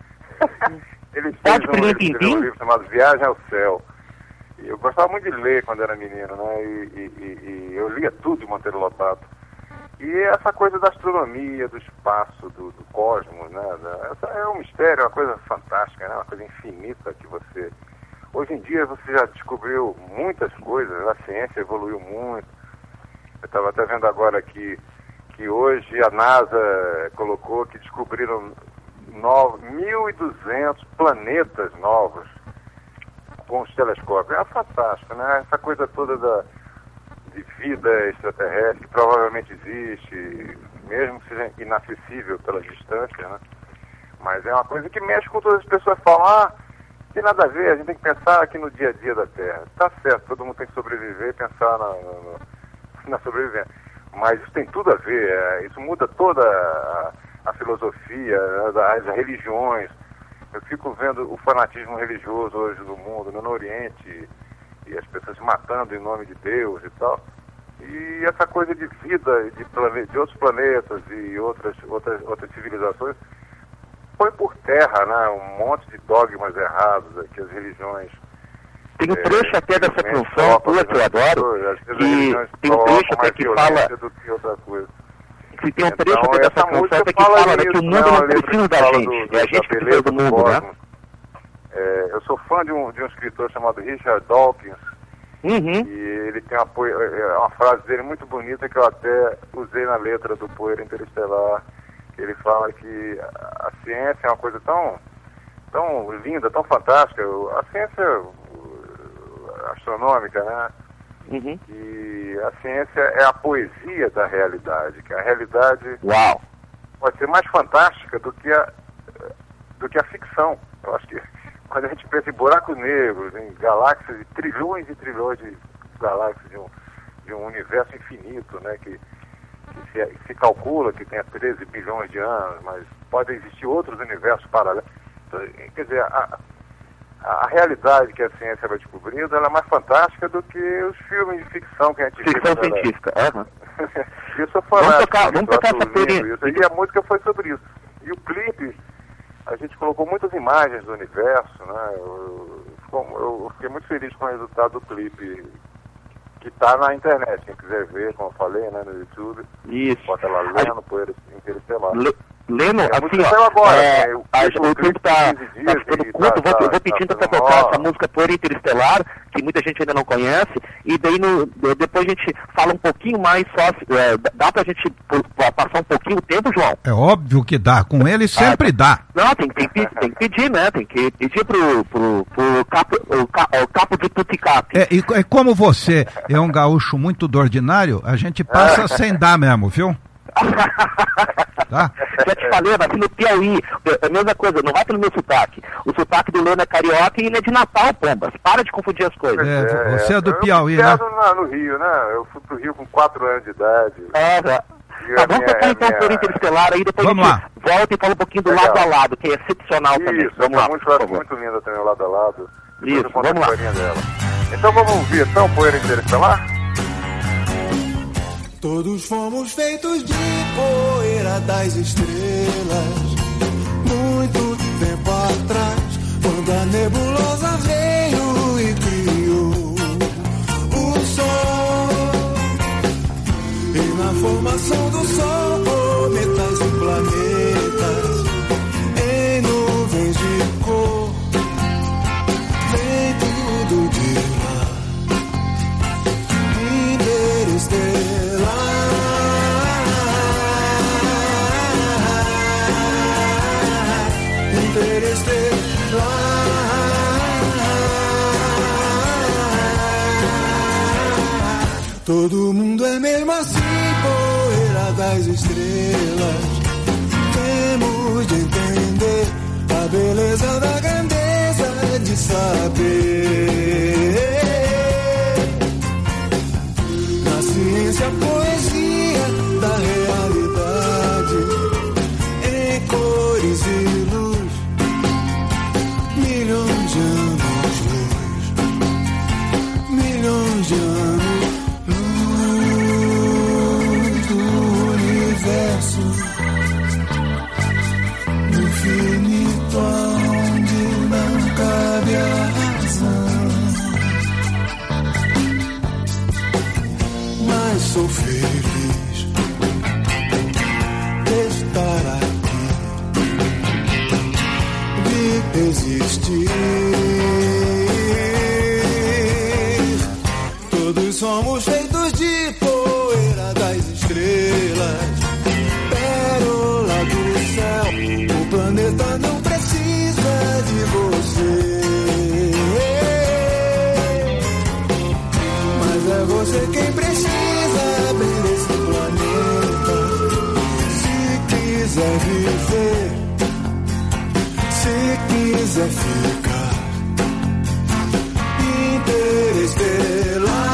S6: Ele fez um, ele escreveu um livro chamado Viagem ao Céu. E eu gostava muito de ler quando era menino, né? E, e, e, e eu lia tudo de Monteiro Lobato. E essa coisa da astronomia, do espaço, do, do cosmos, né? Essa é um mistério, é uma coisa fantástica, né? Uma coisa infinita que você... Hoje em dia você já descobriu muitas coisas, a ciência evoluiu muito. Eu estava até vendo agora que, que hoje a NASA colocou que descobriram mil e duzentos planetas novos com os telescópios. É fantástico, né? Essa coisa toda da... de vida extraterrestre, que provavelmente existe, mesmo que seja inacessível pela distância, né? Mas é uma coisa que mexe com todas as pessoas. Falam, ah, tem nada a ver, a gente tem que pensar aqui no dia a dia da Terra. Tá certo, todo mundo tem que sobreviver e pensar na, na, na sobrevivência. Mas isso tem tudo a ver, é, isso muda toda a, a filosofia, as, as religiões. Eu fico vendo o fanatismo religioso hoje do mundo, no Oriente, e as pessoas se matando em nome de Deus e tal. E essa coisa de vida de, plane... de outros planetas e outras, outras, outras civilizações põe por terra, né, um monte de dogmas errados que as religiões...
S3: Tem um trecho é, até dessa canção tua que eu adoro, que tem um trecho até que fala...
S6: do que outra coisa.
S3: Que tem um trecho então, até dessa canção até que fala né, que o mundo não precisa da gente, do, do, é a gente que precisa do mundo, do né?
S6: É, eu sou fã de um, de um escritor chamado Richard Dawkins,
S3: uhum.
S6: e ele tem uma, uma frase dele muito bonita que eu até usei na letra do Poeira Interestelar, que ele fala que a ciência é uma coisa tão, tão linda, tão fantástica, a ciência astronômica, né?
S3: Uhum.
S6: E a ciência é a poesia da realidade, que a realidade
S3: Uau.
S6: pode ser mais fantástica do que a, do que a ficção. Eu acho que quando a gente pensa em buracos negros, em galáxias, trilhões e trilhões de galáxias de um, de um universo infinito, né, que, que se, se calcula que tenha treze bilhões de anos, mas podem existir outros universos paralelos. Então, quer dizer, a, a realidade que a ciência vai descobrindo, ela é mais fantástica do que os filmes de ficção que a gente
S3: ficção
S6: vê. Ficção
S3: científica, aham.
S6: Isso eu falei,
S3: vamos tocar, vamos tocar essa teoria.
S6: E a música foi sobre isso. E o clipe, a gente colocou muitas imagens do universo, né? Eu, eu, eu fiquei muito feliz com o resultado do clipe, que está na internet. Quem quiser ver, como eu falei, né, no YouTube.
S3: Isso.
S6: Bota lá, Leno, Poeira Interestelar.
S3: Le... Leno,
S6: é,
S3: assim, ó,
S6: agora,
S3: é,
S6: né? o,
S3: a,
S6: o,
S3: o clipe tá, tá ficando curto,
S6: tá,
S3: vou,
S6: tá,
S3: vou pedindo
S6: tá,
S3: para
S6: tá,
S3: tocar
S6: ó.
S3: essa música Poeira Interestelar, que muita gente ainda não conhece, e daí no, depois a gente fala um pouquinho mais só, é, dá pra gente passar um pouquinho o tempo, João?
S2: É óbvio que dá, com ele sempre ah, dá.
S3: Não, tem, tem, tem, tem que pedir, né, tem que pedir pro, pro, pro capo, o, o capo de Tuticap.
S2: É, e, e como você é um gaúcho muito do ordinário, a gente passa sem dar mesmo, viu? Tá?
S3: Já te falei, nasci no Piauí, é a mesma coisa, não vai pelo meu sotaque. O sotaque do Leno é carioca e ele é de Natal, Pombas. Para de confundir as coisas.
S2: É, você é do Piauí,
S6: eu
S2: né?
S6: Eu no Rio, né? Eu fui pro Rio com quatro anos de idade.
S3: É, tá. Tá, vamos tocar então o Poeira Interestelar aí, depois
S2: vamos
S3: a gente
S2: lá.
S3: volta e fala um pouquinho do
S6: Legal.
S3: Lado a Lado, que é excepcional
S6: Isso,
S3: também. Vamos lá,
S6: muito,
S3: por favor.
S6: muito linda também o Lado a Lado. Depois
S3: Isso,
S6: eu conto
S3: vamos
S6: a
S3: lá.
S6: historinha dela. Então vamos ouvir então Poeira Interestelar?
S5: Todos fomos feitos de poeira das estrelas, muito tempo atrás, quando a nebulosa veio e criou o Sol. E na formação do Sol, cometas e planetas, em nuvens de cor, vem tudo de lá, interestelar. Todo mundo é mesmo assim, poeira das estrelas. Temos de entender a beleza da grandeza de saber. Na ciência, a poesia da realidade, de anos, luz do universo, no infinito onde não cabe a razão. Mas sou feliz de estar aqui, de existir. Todos somos feitos de poeira das estrelas, pérola do céu. O planeta não precisa de você, mas é você quem precisa abrir esse planeta. Se quiser viver, se quiser ficar interestelar.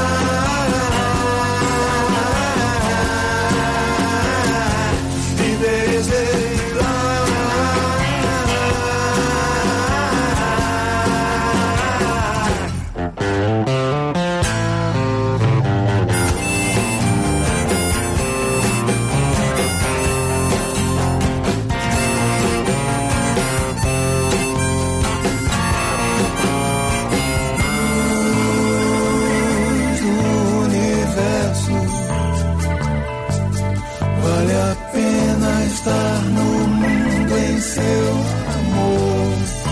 S5: Estar no mundo em seu amor.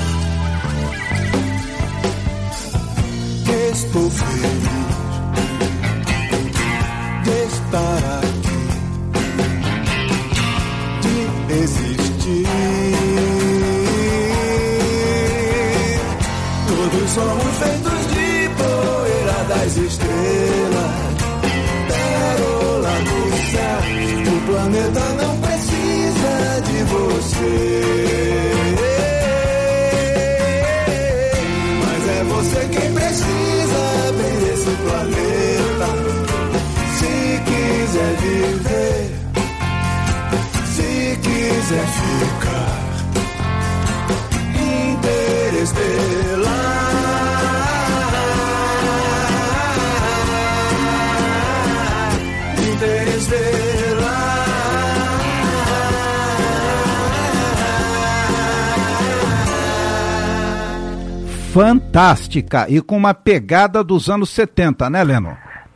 S5: Estou feliz de estar aqui, de existir. Todos somos feitos de poeira das estrelas, pérola do céu. O planeta não precisa de você, mas é você quem precisa abrir esse planeta. Se quiser viver, se quiser ficar interestelar. Interestelar.
S2: Fantástica e com uma pegada dos anos setenta, né, Leno?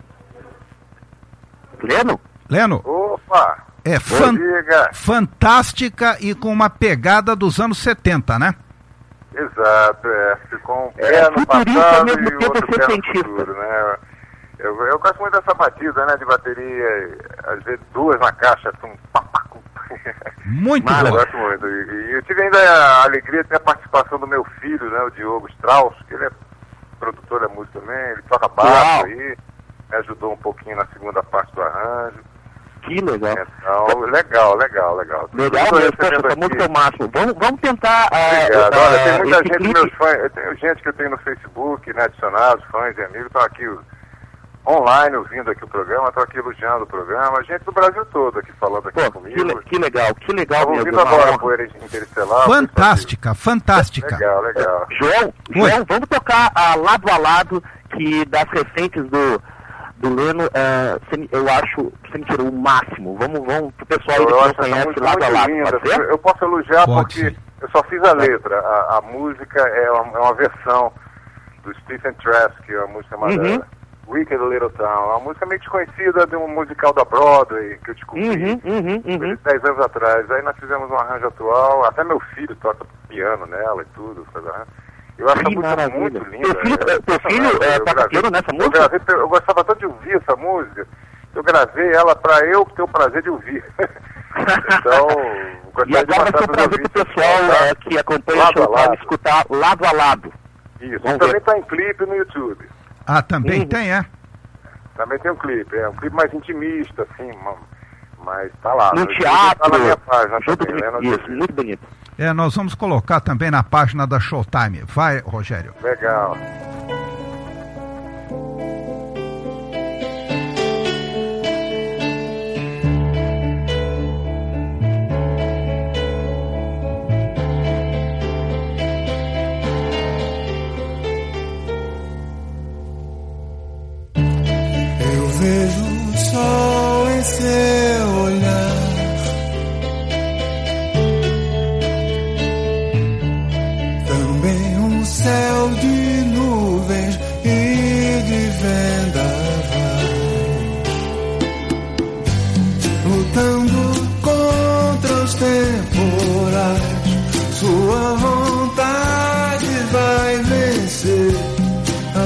S3: Leno?
S2: Leno?
S6: Opa!
S2: É fan... fantástica e com uma pegada dos anos setenta, né?
S6: Exato, é. Ficou um pé
S3: É,
S6: no
S3: futurista
S6: passado
S3: ao mesmo
S6: e
S3: tempo
S6: outro
S3: é ser
S6: pé no
S3: cientista.
S6: futuro, né? Eu, eu gosto muito dessa batida, né, de bateria, às vezes duas na caixa, um papaco.
S2: Muito
S6: Mas eu
S2: bom.
S6: gosto muito. E, e eu tive ainda a alegria de ter a participação do meu filho, né, o Diogo Strauss, que ele é produtor da música também, ele toca baixo
S3: Uau.
S6: aí, me ajudou um pouquinho na segunda parte do arranjo.
S3: Que legal.
S6: Então, legal, legal, legal.
S3: Legal
S6: Tô
S3: mesmo, poxa,
S6: recebendo
S3: essa
S6: aqui.
S3: música é o máximo. Vamos, vamos tentar... ah,
S6: Obrigado.
S3: ah,
S6: Olha, tem muita
S3: esse
S6: gente,
S3: clipe-
S6: meus fãs, eu tenho gente que eu tenho no Facebook, né, adicionados, fãs e amigos, estão aqui online ouvindo aqui o programa, estão aqui elogiando o programa, gente do Brasil todo aqui falando aqui
S3: Pô,
S6: comigo.
S3: que, le- que legal, que legal
S6: Estão
S3: mesmo.
S6: ouvindo
S3: uma
S6: agora
S3: honra.
S6: Poeira Interestelar.
S2: Fantástica, fantástica.
S6: Legal, legal.
S3: João,
S2: Oi.
S3: João, vamos tocar a lado a lado, que das recentes do, do Leno, é, sem- eu acho, sem tirar o máximo. Vamos, vamos pro pessoal aí
S6: Eu
S3: que não
S6: acho essa
S3: conhece
S6: música
S3: lado a
S6: muito
S3: lado,
S6: linda.
S3: pode ser?
S6: Eu posso elogiar
S2: Pode
S6: porque
S2: ser.
S6: eu só fiz a letra. A, a música é uma, é uma versão do Stephen Trask, que é uma música chamada
S3: Uhum.
S6: Wicked Little Town. É uma música meio desconhecida de um musical da Broadway que eu descobri
S3: Uhum, uhum, uhum.
S6: coisa de dez anos atrás. Aí nós fizemos um arranjo atual, até meu filho toca piano nela e tudo. Faz arranjo. Eu acho
S3: Que
S6: a música
S3: maravilha.
S6: muito linda.
S3: Teu filho-
S6: é
S3: teu filho,
S6: sensacional.
S3: é,
S6: Eu
S3: toca
S6: gravei-
S3: piano nessa
S6: eu
S3: música?
S6: gravei- eu gostava tanto de ouvir essa música, eu gravei ela para eu ter o prazer de ouvir. Então,
S3: E
S6: gostaria de
S3: agora vai
S6: passar
S3: ser um
S6: pros
S3: prazer pro
S6: ouvintes,
S3: pessoal
S6: tá?
S3: é, que acompanha
S6: Lado
S3: o
S6: a
S3: show para
S6: lado.
S3: escutar lado a lado.
S6: Isso,
S3: Vamos
S6: também
S3: ver.
S6: está em clipe no YouTube.
S2: Ah, também
S3: Uhum.
S2: tem, é?
S6: Também tem um clipe, é um clipe mais intimista, assim, ma- mas tá lá.
S3: No
S6: Eu-
S3: teatro,
S6: Tá na minha página
S3: junto
S6: também,
S3: com-
S6: né, no
S3: isso,
S6: YouTube.
S3: muito bonito.
S2: É, nós vamos colocar também na página da Showtime. Vai, Rogério.
S6: Legal.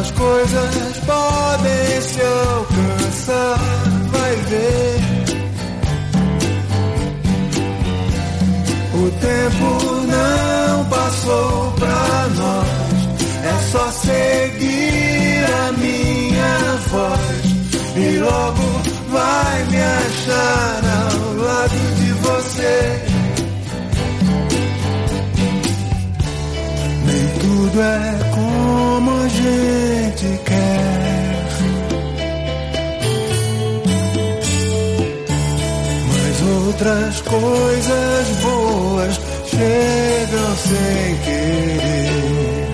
S5: outras coisas podem se alcançar, vai ver. O tempo não passou pra nós, é só seguir a minha voz e logo vai me achar ao lado de você. Nem tudo é como a gente quer, mas outras coisas boas chegam sem querer.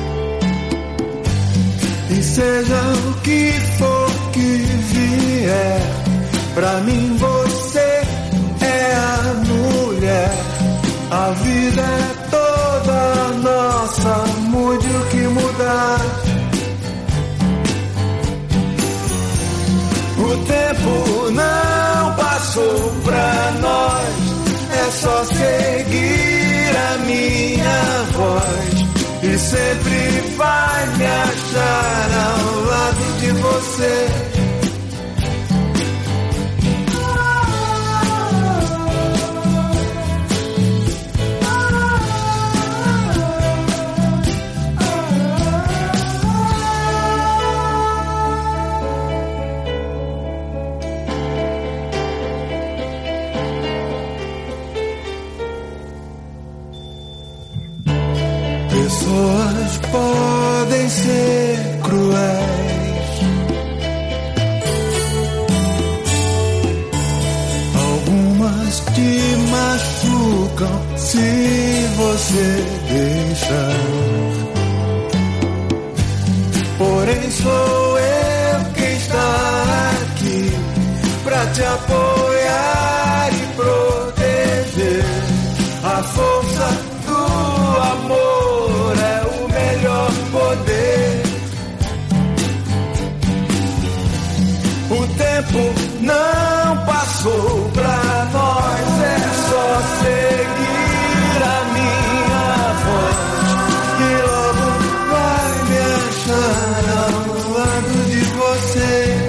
S5: E seja o que for que vier, pra mim você é a mulher. A vida é toda nossa, mude o que mudar. O tempo não passou pra nós, é só seguir a minha voz e sempre vai me achar ao lado de você. Pessoas podem ser cruéis, algumas te machucam se você deixar. Porém sou eu quem está aqui pra te apoiar e proteger. A força do amor é o melhor poder. O tempo não passou pra nós, é só seguir a minha voz e logo vai me achar ao lado de você.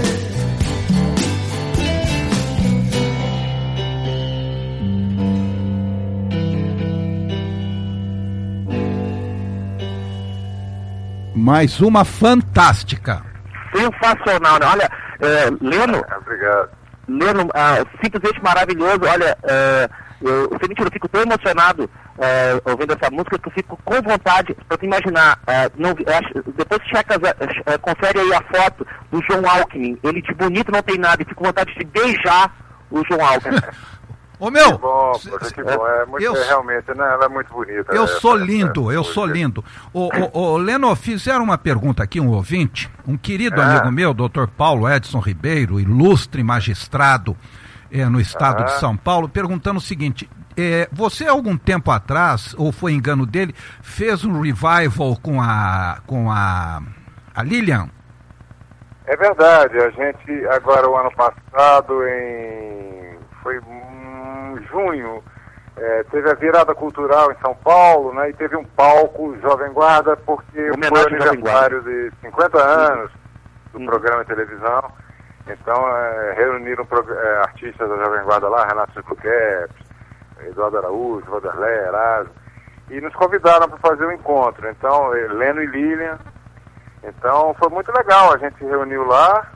S2: Mais uma fantástica.
S3: Sensacional, né? Olha, é, Leno,
S6: Obrigado.
S3: Leno, ah, simplesmente maravilhoso. Olha, é, eu, eu, eu fico tão emocionado é, ouvindo essa música que eu fico com vontade para te imaginar. É, não, é, depois checa, é, confere aí a foto do João Alckmin. Ele de bonito não tem nada e fico com vontade de beijar o João Alckmin.
S2: Ô meu,
S6: Que bom, poxa, que bom. É muito,
S2: eu,
S6: é, realmente, né, ela é muito bonita.
S2: eu
S6: essa,
S2: sou
S6: essa,
S2: lindo,
S6: essa
S2: eu
S6: música.
S2: sou lindo. O, o, o Leno, fizeram uma pergunta aqui, um ouvinte, um querido
S6: Ah.
S2: amigo meu, doutor Paulo Edson Ribeiro, ilustre magistrado eh, no estado
S6: Ah.
S2: de São Paulo, perguntando o seguinte: eh, você algum tempo atrás, ou foi engano dele, fez um revival com a com a, a Lilian?
S6: É verdade, a gente agora o ano passado, em foi em junho, é, teve a virada cultural em São Paulo, né, e teve um palco Jovem Guarda, porque foi
S3: Homenagem
S6: o
S3: ao Jovem
S6: aniversário de cinquenta anos do
S3: Uhum.
S6: programa de televisão. Então é, reuniram prog- é, artistas da Jovem Guarda lá, Renato Chico-Caps, Eduardo Araújo, Vanderlei, Erasmo, e nos convidaram para fazer o encontro. Então, eh, Leno e Lilian. Então foi muito legal, a gente se reuniu lá.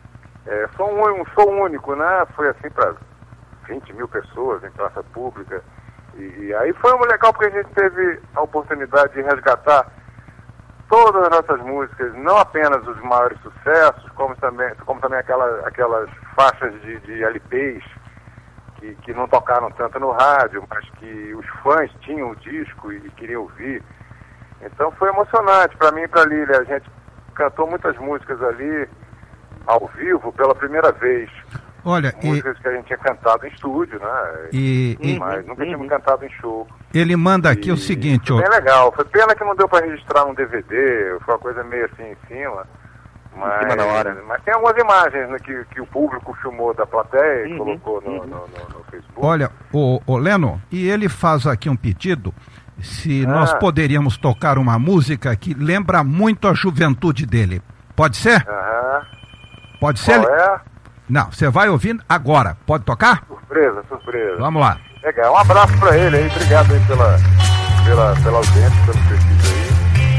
S6: É, foi um, um show único, né? Foi assim para vinte mil pessoas em praça pública. E, e aí foi muito legal porque a gente teve a oportunidade de resgatar todas as nossas músicas, não apenas os maiores sucessos, como também, como também aquelas, aquelas faixas de, de L Ps que, que não tocaram tanto no rádio, mas que os fãs tinham o disco e, e queriam ouvir. Então foi emocionante para mim e para a Lília. A gente cantou muitas músicas ali ao vivo pela primeira vez.
S2: Olha, e,
S6: Músicas que a gente tinha cantado em estúdio, né?
S2: e, e
S6: Mas nunca tínhamos cantado em show.
S2: ele manda aqui
S6: E
S2: o seguinte,
S6: foi
S2: ó,
S6: bem legal. Foi pena que não deu para registrar um D V D. Foi uma coisa meio assim em cima. Mas,
S3: cima da hora.
S6: mas tem algumas imagens, né, que, que o público filmou da plateia e
S3: Uhum,
S6: colocou no,
S3: uhum.
S6: no, no, no Facebook.
S2: olha, o, o Leno, e ele faz aqui um pedido. se
S6: Ah.
S2: nós poderíamos tocar uma música que lembra muito a juventude dele. Pode ser?
S6: Aham.
S2: Pode ser?
S6: Qual é?
S2: Não, você vai ouvindo agora. Pode tocar?
S6: Surpresa, surpresa.
S2: Vamos lá.
S6: Legal, um abraço pra ele aí, obrigado aí pela, pela, pela audiência, pelo prestígio aí.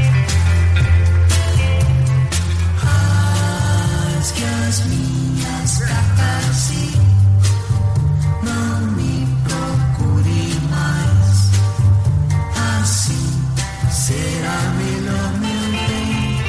S4: Que as minhas pra si não me procure mais, assim será melhor, meu bem.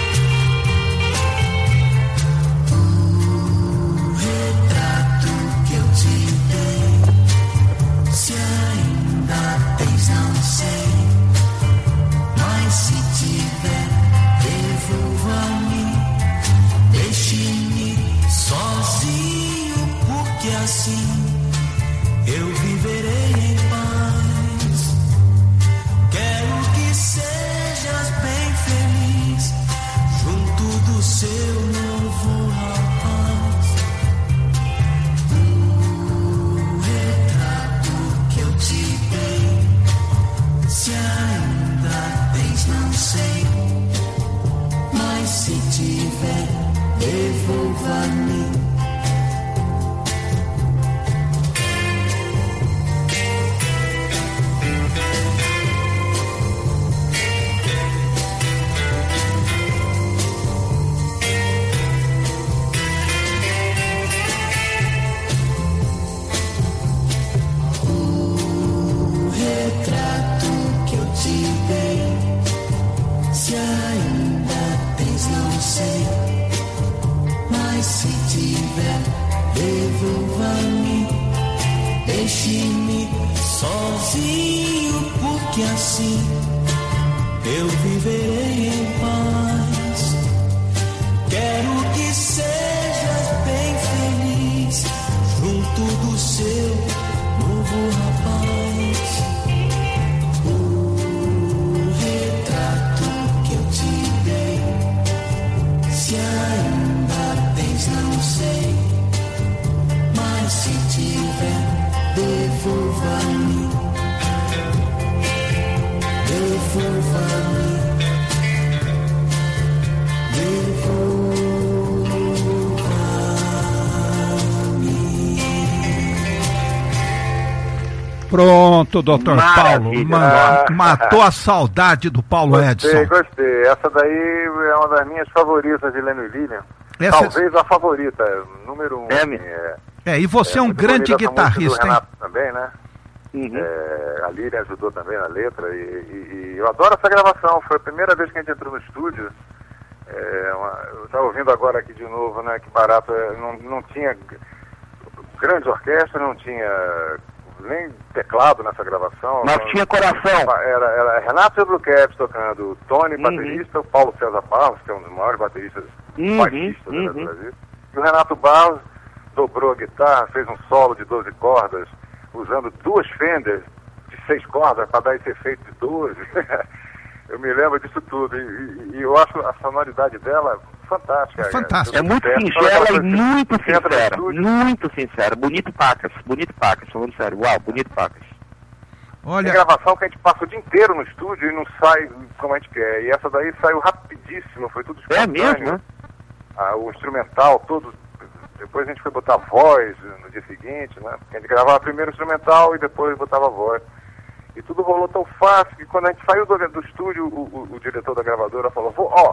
S4: O retrato que eu te dei, se ainda tens, não sei, mas se tiver, devolva-me. Deixe-me sozinho, porque assim eu viverei em paz. Quero que sejas bem feliz junto do seu novo rapaz. O retrato que eu te dei, se ainda tens, não sei, mas se tiver, devolva-me. O retrato que eu te dei, se ainda tens, não sei, mas se tiver, devolva-me. Deixe-me sozinho, porque assim eu viverei em paz. Quero que sejas bem feliz junto do seu novo rapaz. O retrato que eu te dei, se ainda tens, não sei, mas se tiver, devolva-me. Devolva-me.
S2: Pronto, doutor Paulo.
S3: Maravilha.
S2: Ma- matou a saudade do Paulo
S6: Gostei,
S2: Edson.
S6: gostei. Essa daí é uma das minhas favoritas de Leno e Lilian.
S2: Essa-
S6: Talvez a favorita, número um.
S3: É,
S6: assim,
S3: mesmo.
S6: é,
S2: É, e você é um
S6: muito
S2: grande
S6: bonita essa música
S2: guitarrista,
S6: do
S2: hein?
S6: Renato também, né?
S3: Uhum.
S6: É, a Lilian ajudou também na letra e, e- e eu adoro essa gravação. Foi a primeira vez que a gente entrou no estúdio. É, uma- eu estava ouvindo agora aqui de novo, né? Que barato. é, Não, não tinha grande orquestra, não tinha nem teclado nessa gravação.
S3: Mas
S6: não-
S3: tinha coração.
S6: Era, era Renato Blue Caps tocando, Tony,
S3: Uhum.
S6: baterista, o Paulo César Barros, que é um dos maiores bateristas
S3: Uhum,
S6: baixistas né,
S3: uhum.
S6: do Brasil. E o Renato Barros dobrou a guitarra, fez um solo de doze cordas, usando duas Fender de seis cordas para dar esse efeito de doze. Eu me lembro disso tudo. E, e- e eu acho a sonoridade dela fantástica.
S2: Fantástica.
S3: É muito
S6: Certo.
S3: singela
S6: Aquela
S3: e
S6: coisa que
S3: muito
S6: você entra no
S3: sincera.
S6: estúdio,
S3: Muito sincera. Bonito pacas. Bonito pacas. Falando sério. Uau, bonito pacas.
S6: Tem
S2: Olha,
S6: gravação que a gente passa o dia inteiro no estúdio e não sai como a gente quer. E essa daí saiu rapidíssimo, foi tudo
S3: É
S6: espontâneo.
S3: mesmo, né?
S6: Ah, o instrumental todo. Depois a gente foi botar voz no dia seguinte, né? Porque a gente gravava primeiro o instrumental e depois botava a voz. E tudo rolou tão fácil que quando a gente saiu do, do estúdio, o, o, o diretor da gravadora falou, "Vô, ó,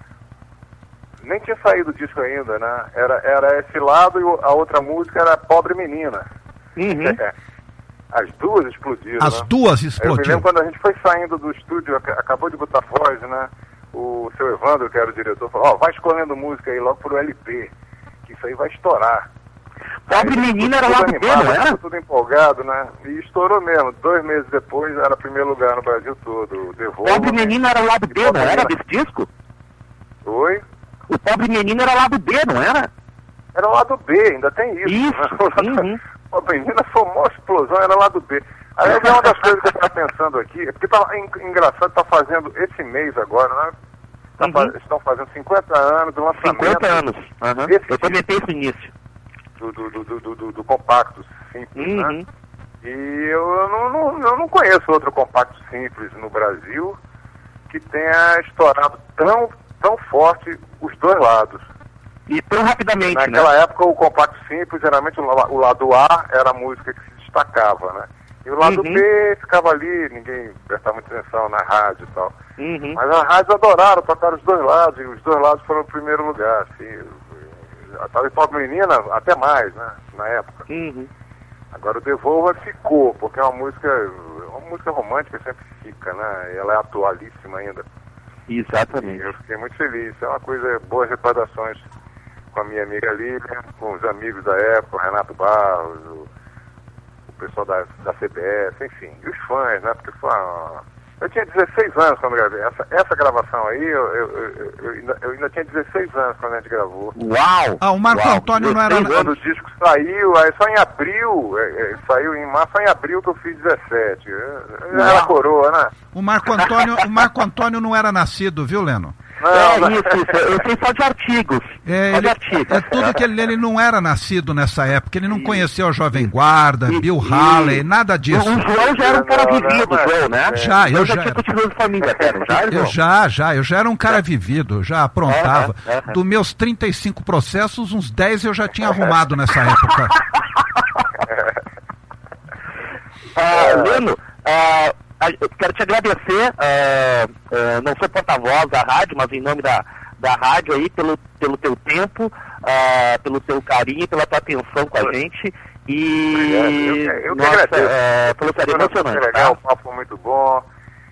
S6: nem tinha saído o disco ainda, né? Era, era esse lado e o- a outra música era Pobre Menina."
S3: Uhum.
S6: As duas explodiram,
S2: as
S6: né?
S2: duas
S6: Eu me
S2: explodiram.
S6: lembro quando a gente foi saindo do estúdio, ac- acabou de botar voz, né? O seu Evandro, que era o diretor, falou, ó, vai escolhendo música aí logo pro L P, que isso aí vai estourar.
S3: Pobre
S6: Aí,
S3: Menina
S6: tudo
S3: era lado B,
S6: animado,
S3: não era?
S6: ficou tudo empolgado, né? E estourou mesmo. Dois meses depois era primeiro lugar no Brasil todo. Devolva.
S3: Pobre Menina era lado B, não era, desse disco?
S6: Oi?
S3: O Pobre Menina era lado B, não era?
S6: Era o lado B, ainda tem isso.
S3: Isso,
S6: Né?
S3: uhum.
S6: A menina foi uma explosão, era lado B. Aliás, é uma das coisas que eu estava pensando aqui, é porque tá en- engraçado, tá fazendo esse mês agora, né? Tá
S3: Uhum.
S6: fa- estão fazendo cinquenta anos do lançamento
S3: cinquenta anos. Aham.
S6: Esse
S3: Eu comentei isso no início.
S6: do, do, do, do, do, do compacto simples, né?
S3: Uhum.
S6: E eu não, não, eu não conheço outro compacto simples no Brasil que tenha estourado tão, tão forte os dois lados.
S3: E tão rapidamente,
S6: Naquela
S3: né?
S6: época o compacto simples, geralmente o, o lado A era a música que se destacava, né? E o lado
S3: Uhum.
S6: B ficava ali, ninguém prestava muita atenção na rádio e tal.
S3: Uhum.
S6: Mas as rádios adoraram, tocaram os dois lados, e os dois lados foram o primeiro lugar, assim. A tal de Pobre Menina, até mais, né? Na época.
S3: Uhum.
S6: Agora o Devolva ficou, porque é uma música, uma música romântica sempre fica, né? E ela é atualíssima ainda. E
S3: Exatamente.
S6: eu fiquei muito feliz. É uma coisa, boas recordações com a minha amiga Lívia, com os amigos da época, o Renato Barros, o, o pessoal da, da C B S, enfim, e os fãs, né? Porque foi uma... Eu tinha dezesseis anos quando gravei. Essa, essa gravação aí, eu, eu, eu, eu, ainda, eu ainda tinha dezesseis anos quando a gente gravou.
S3: Uau!
S2: Ah, o Marco
S3: Uau.
S2: Antônio não era...
S6: Quando o disco saiu, aí só em abril, é, é, saiu em março, só em abril que eu fiz dezessete. Eu, eu era coroa, né?
S2: O Marco Antônio, o Marco Antônio não era nascido, viu, Leno?
S6: Não,
S3: É
S6: não.
S3: isso, isso. Eu sei só de artigos.
S2: É,
S3: só
S2: ele,
S3: de artigos.
S2: é tudo que ele, ele não era nascido nessa época, ele não
S3: Isso.
S2: conheceu a Jovem Guarda,
S3: Isso.
S2: Bill Haley, nada disso.
S3: O João já era um cara
S6: Não, não,
S3: vivido,
S6: mas-
S3: João, né?
S2: Já, eu
S3: já
S2: já-
S3: tinha continuado de família, até, não já,
S2: Eu
S3: João?
S2: já, já, eu já era um cara vivido, já aprontava.
S3: É, é, é.
S2: Dos meus trinta e cinco processos, uns dez eu já tinha arrumado nessa época.
S3: Ah, Leno, ah, a- eu quero te agradecer, ah, ah, não sou porta-voz da rádio, mas em nome da, da rádio aí, pelo, pelo teu tempo, ah, pelo teu carinho, pela tua atenção com a gente. E,
S6: Eu, que- eu que
S3: nossa,
S6: agradeço.
S3: é, falou que era
S6: Foi
S3: emocionante,
S6: legal,
S3: tá?
S6: o papo foi muito bom.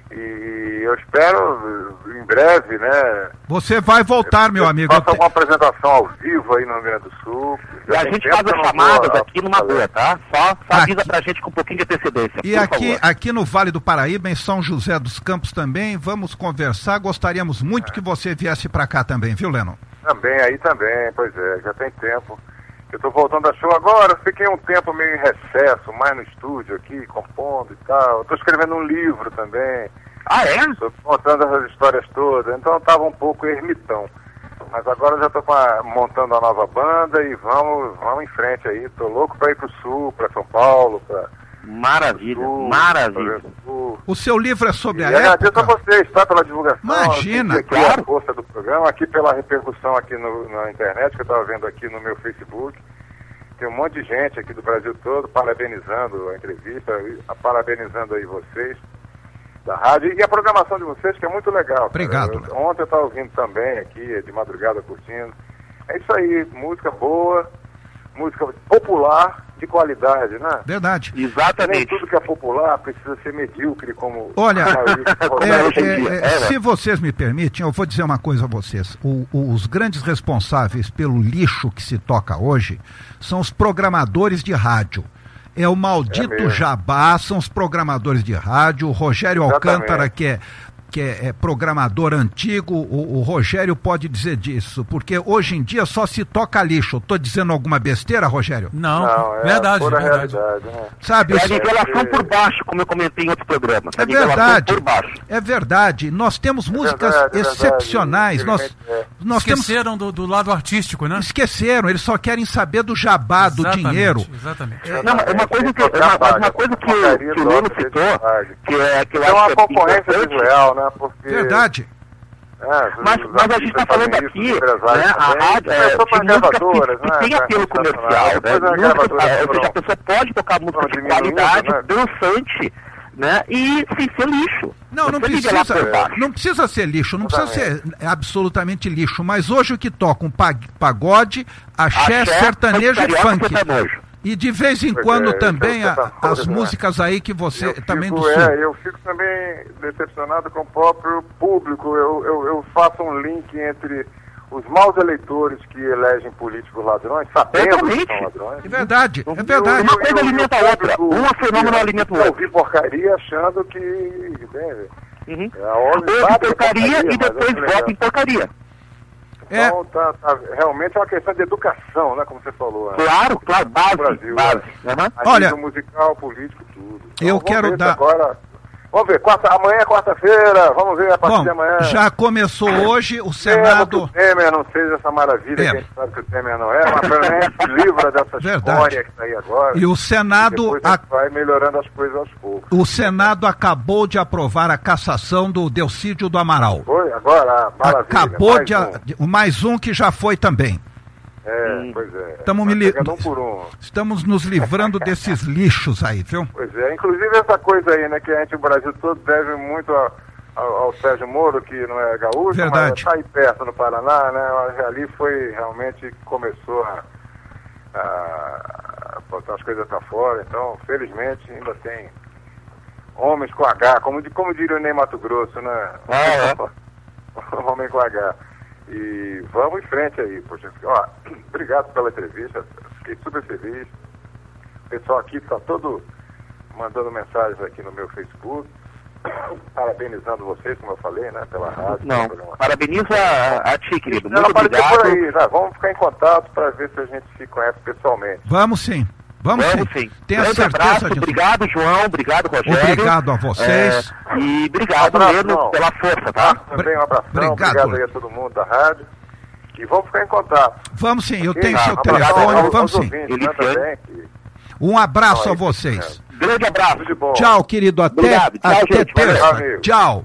S6: E eu espero, em breve, né?
S2: Você vai voltar, meu amigo. Eu
S6: Faça
S2: te-
S6: alguma apresentação ao vivo aí no Rio Grande do Sul.
S3: E
S6: Já
S3: a
S6: tem
S3: gente
S6: tempo
S3: faz
S6: que eu
S3: as
S6: não
S3: chamadas
S6: vou,
S3: aqui numa
S6: fazer.
S3: boa, tá? Só, só avisa
S2: Aqui-
S3: pra gente com um pouquinho de antecedência,
S2: E
S3: por
S2: aqui,
S3: favor.
S2: aqui no Vale do Paraíba, em São José dos Campos também, vamos conversar. Gostaríamos muito que você viesse para cá também, viu, Leno?
S6: Também, aí também, pois é, já tem tempo. Eu tô voltando a show agora, fiquei um tempo meio em recesso, mais no estúdio aqui, compondo e tal. Eu tô escrevendo um livro também.
S3: Ah, é?
S6: Estou contando essas histórias todas, então eu estava um pouco ermitão. Mas agora eu já estou montando a nova banda e vamos, vamos em frente aí. Estou louco para ir para o Sul, para São Paulo, para
S3: Maravilha,
S6: Sul.
S3: maravilha.
S6: pra Sul.
S2: O seu livro é sobre
S6: E
S2: a
S6: agradeço a
S2: época?
S6: vocês, tá, pela divulgação.
S2: Imagina,
S6: aqui
S3: claro.
S6: a força do programa, aqui pela repercussão aqui no, na internet, que eu estava vendo aqui no meu Facebook. Tem um monte de gente aqui do Brasil todo parabenizando a entrevista, e parabenizando aí vocês da rádio e a programação de vocês, que é muito legal. cara.
S2: Obrigado,
S6: Eu, ontem eu estava ouvindo também aqui, de madrugada curtindo. É isso aí, música boa, música popular, de qualidade, né?
S2: Verdade.
S6: Nem
S3: Exatamente.
S6: tudo que é popular precisa ser medíocre, como
S2: Olha,
S6: a maioria dos
S2: É,
S6: programas hoje em
S2: é,
S6: dia.
S2: é,
S3: É,
S2: se vocês me permitem, eu vou dizer uma coisa a vocês. O- o- os grandes responsáveis pelo lixo que se toca hoje são os programadores de rádio. É o maldito
S6: É mesmo.
S2: Jabá, são os programadores de rádio. O Rogério
S6: Exatamente.
S2: Alcântara, que é, que é, é programador antigo, o, o Rogério pode dizer disso, porque hoje em dia só se toca lixo. Estou dizendo alguma besteira, Rogério?
S8: Não,
S6: Não, é
S8: verdade,
S6: pura
S8: verdade.
S6: realidade, né?
S2: Sabe?
S3: É a
S2: os-
S3: nivelação por baixo, como eu comentei em outros programas.
S2: É
S3: A nivelação
S2: verdade,
S3: por baixo.
S2: é verdade. Nós temos músicas
S6: verdade, é verdade.
S2: excepcionais. Nós,
S6: Infelizmente, é.
S2: nós temos
S8: Esqueceram do, do lado artístico, né?
S2: Esqueceram, eles só querem saber do jabá, do
S8: Exatamente,
S2: dinheiro.
S8: Exatamente.
S3: Não, é uma coisa que, é uma, uma coisa que, o- que o Lino citou, que é que eu
S6: É uma
S3: acho que é
S6: concorrência
S3: importante.
S6: desleal, né? Porque,
S2: Verdade.
S6: é,
S3: Mas,
S6: os
S3: mas a gente
S6: artistas
S3: está falando
S6: fazem
S3: aqui,
S6: isso, os empresários
S3: né, a
S6: também.
S3: rádio, é,
S6: Começou
S3: de
S6: com as
S3: música
S6: gravadoras,
S3: que,
S6: né,
S3: que tem
S6: pra
S3: apelo
S6: estacionar.
S3: comercial, né?
S6: Depois as
S3: Música,
S6: gravadoras
S3: é, ou seja,
S6: foram-
S3: a pessoa pode tocar música
S6: foram
S3: de
S6: diminuindo,
S3: qualidade,
S6: né?
S3: dançante, né? E sem ser lixo.
S2: Não, não
S3: Você nivelar
S2: precisa,
S3: por baixo.
S2: não precisa ser lixo, não precisa ser absolutamente lixo, mas hoje o que toca um pag- pagode, axé,
S3: Axé,
S2: sertanejo e
S3: carioca,
S2: funk.
S3: sertanejo.
S2: E de vez em
S6: Pois
S2: quando
S6: é,
S2: também
S6: isso é
S2: a-
S6: outra
S2: as
S6: coisa, né?
S2: músicas aí que você,
S6: Eu
S2: também
S6: fico,
S2: do sul.
S6: é, eu fico também decepcionado com o próprio público. Eu, eu, eu faço um link entre os maus eleitores que elegem políticos ladrões, sabendo que
S3: Totalmente.
S6: são ladrões.
S2: É verdade, é
S3: E
S2: verdade.
S3: uma coisa alimenta a outra. Um fenômeno alimenta o outro.
S6: Ouvir porcaria achando que... né,
S3: Uhum.
S6: é, a hora
S3: Ouve
S6: sabe que é
S3: porcaria e
S6: mas é
S3: depois
S6: legal.
S3: vota em porcaria.
S2: É.
S6: Então, tá, tá- realmente é uma questão de educação, né, como você falou. Né?
S3: Claro, claro, base,
S6: Brasil,
S3: base.
S6: né?
S3: Uhum.
S6: A
S2: Olha,
S6: nível musical, político, tudo. Então,
S2: eu
S6: vamos
S2: quero
S6: ver se
S2: dar-
S6: agora Vamos ver, quarta, amanhã é quarta-feira, vamos ver a partir
S2: Bom,
S6: de amanhã.
S2: já começou hoje o Senado...
S6: O Temer não seja essa maravilha,
S2: É.
S6: que a gente sabe que o Temer não é, mas pelo menos se livra dessa
S2: Verdade.
S6: história que está aí agora.
S2: E o Senado...
S6: Depois a
S2: a-
S6: gente vai melhorando as coisas aos poucos.
S2: O Senado acabou de aprovar a cassação do Delcídio do Amaral.
S6: Foi, agora, maravilha.
S2: Acabou
S6: mais
S2: de...
S6: um.
S2: a- de- Mais um que já foi também.
S6: É, pois é.
S2: Tamo
S6: Vai
S2: me li-
S6: pegando um por um.
S2: Estamos nos livrando desses lixos aí, viu?
S6: Pois é, inclusive essa coisa aí, né, que a gente, o Brasil todo, deve muito a- ao, ao Sérgio Moro, que não é gaúcho,
S2: Verdade.
S6: mas está aí perto no Paraná, né, ali foi, realmente, começou a, a botar as coisas para fora, então, felizmente, ainda tem homens com H, como, de- como diria o Ney Mato Grosso, né?
S3: Ah,
S6: Homem com H. E vamos em frente aí, poxa. Ó, obrigado pela entrevista, fiquei super feliz. O pessoal aqui está todo mandando mensagens aqui no meu Facebook, parabenizando vocês, como eu falei, né, pela rádio.
S3: Não,
S6: pelo programa.
S3: parabenizo a, a ti, querido.
S6: Ela
S3: Muito
S6: apareceu
S3: obrigado.
S6: por aí, já. Vamos ficar em contato para ver se a gente se conhece pessoalmente.
S2: Vamos sim. Vamos,
S3: Vamos
S2: sim.
S3: sim.
S2: Tenha
S3: Grande
S2: certeza
S3: abraço,
S2: disso.
S3: obrigado, João, obrigado, Rogério.
S2: Obrigado a vocês.
S3: É, e obrigado,
S6: Um abraço,
S3: Leno,
S6: João.
S3: pela força, tá?
S6: Também um abração,
S2: Obrigado.
S6: obrigado aí a todo mundo da rádio. E vamos ficar em contato.
S2: Vamos sim, eu
S6: Ok?
S2: tenho
S6: Ah,
S2: seu
S6: um abração
S2: telefone,
S6: aos-
S2: vamos
S6: aos
S2: sim.
S6: ouvintes, né,
S3: Ele
S6: também, que-
S2: Um abraço
S6: Não,
S2: a
S6: é isso
S2: vocês.
S3: Grande abraço.
S6: Tudo de bom.
S2: Tchau, querido. Até,
S3: Obrigado. Tchau,
S2: até
S3: gente. Valeu,
S2: terça.
S6: amigo.
S2: Tchau.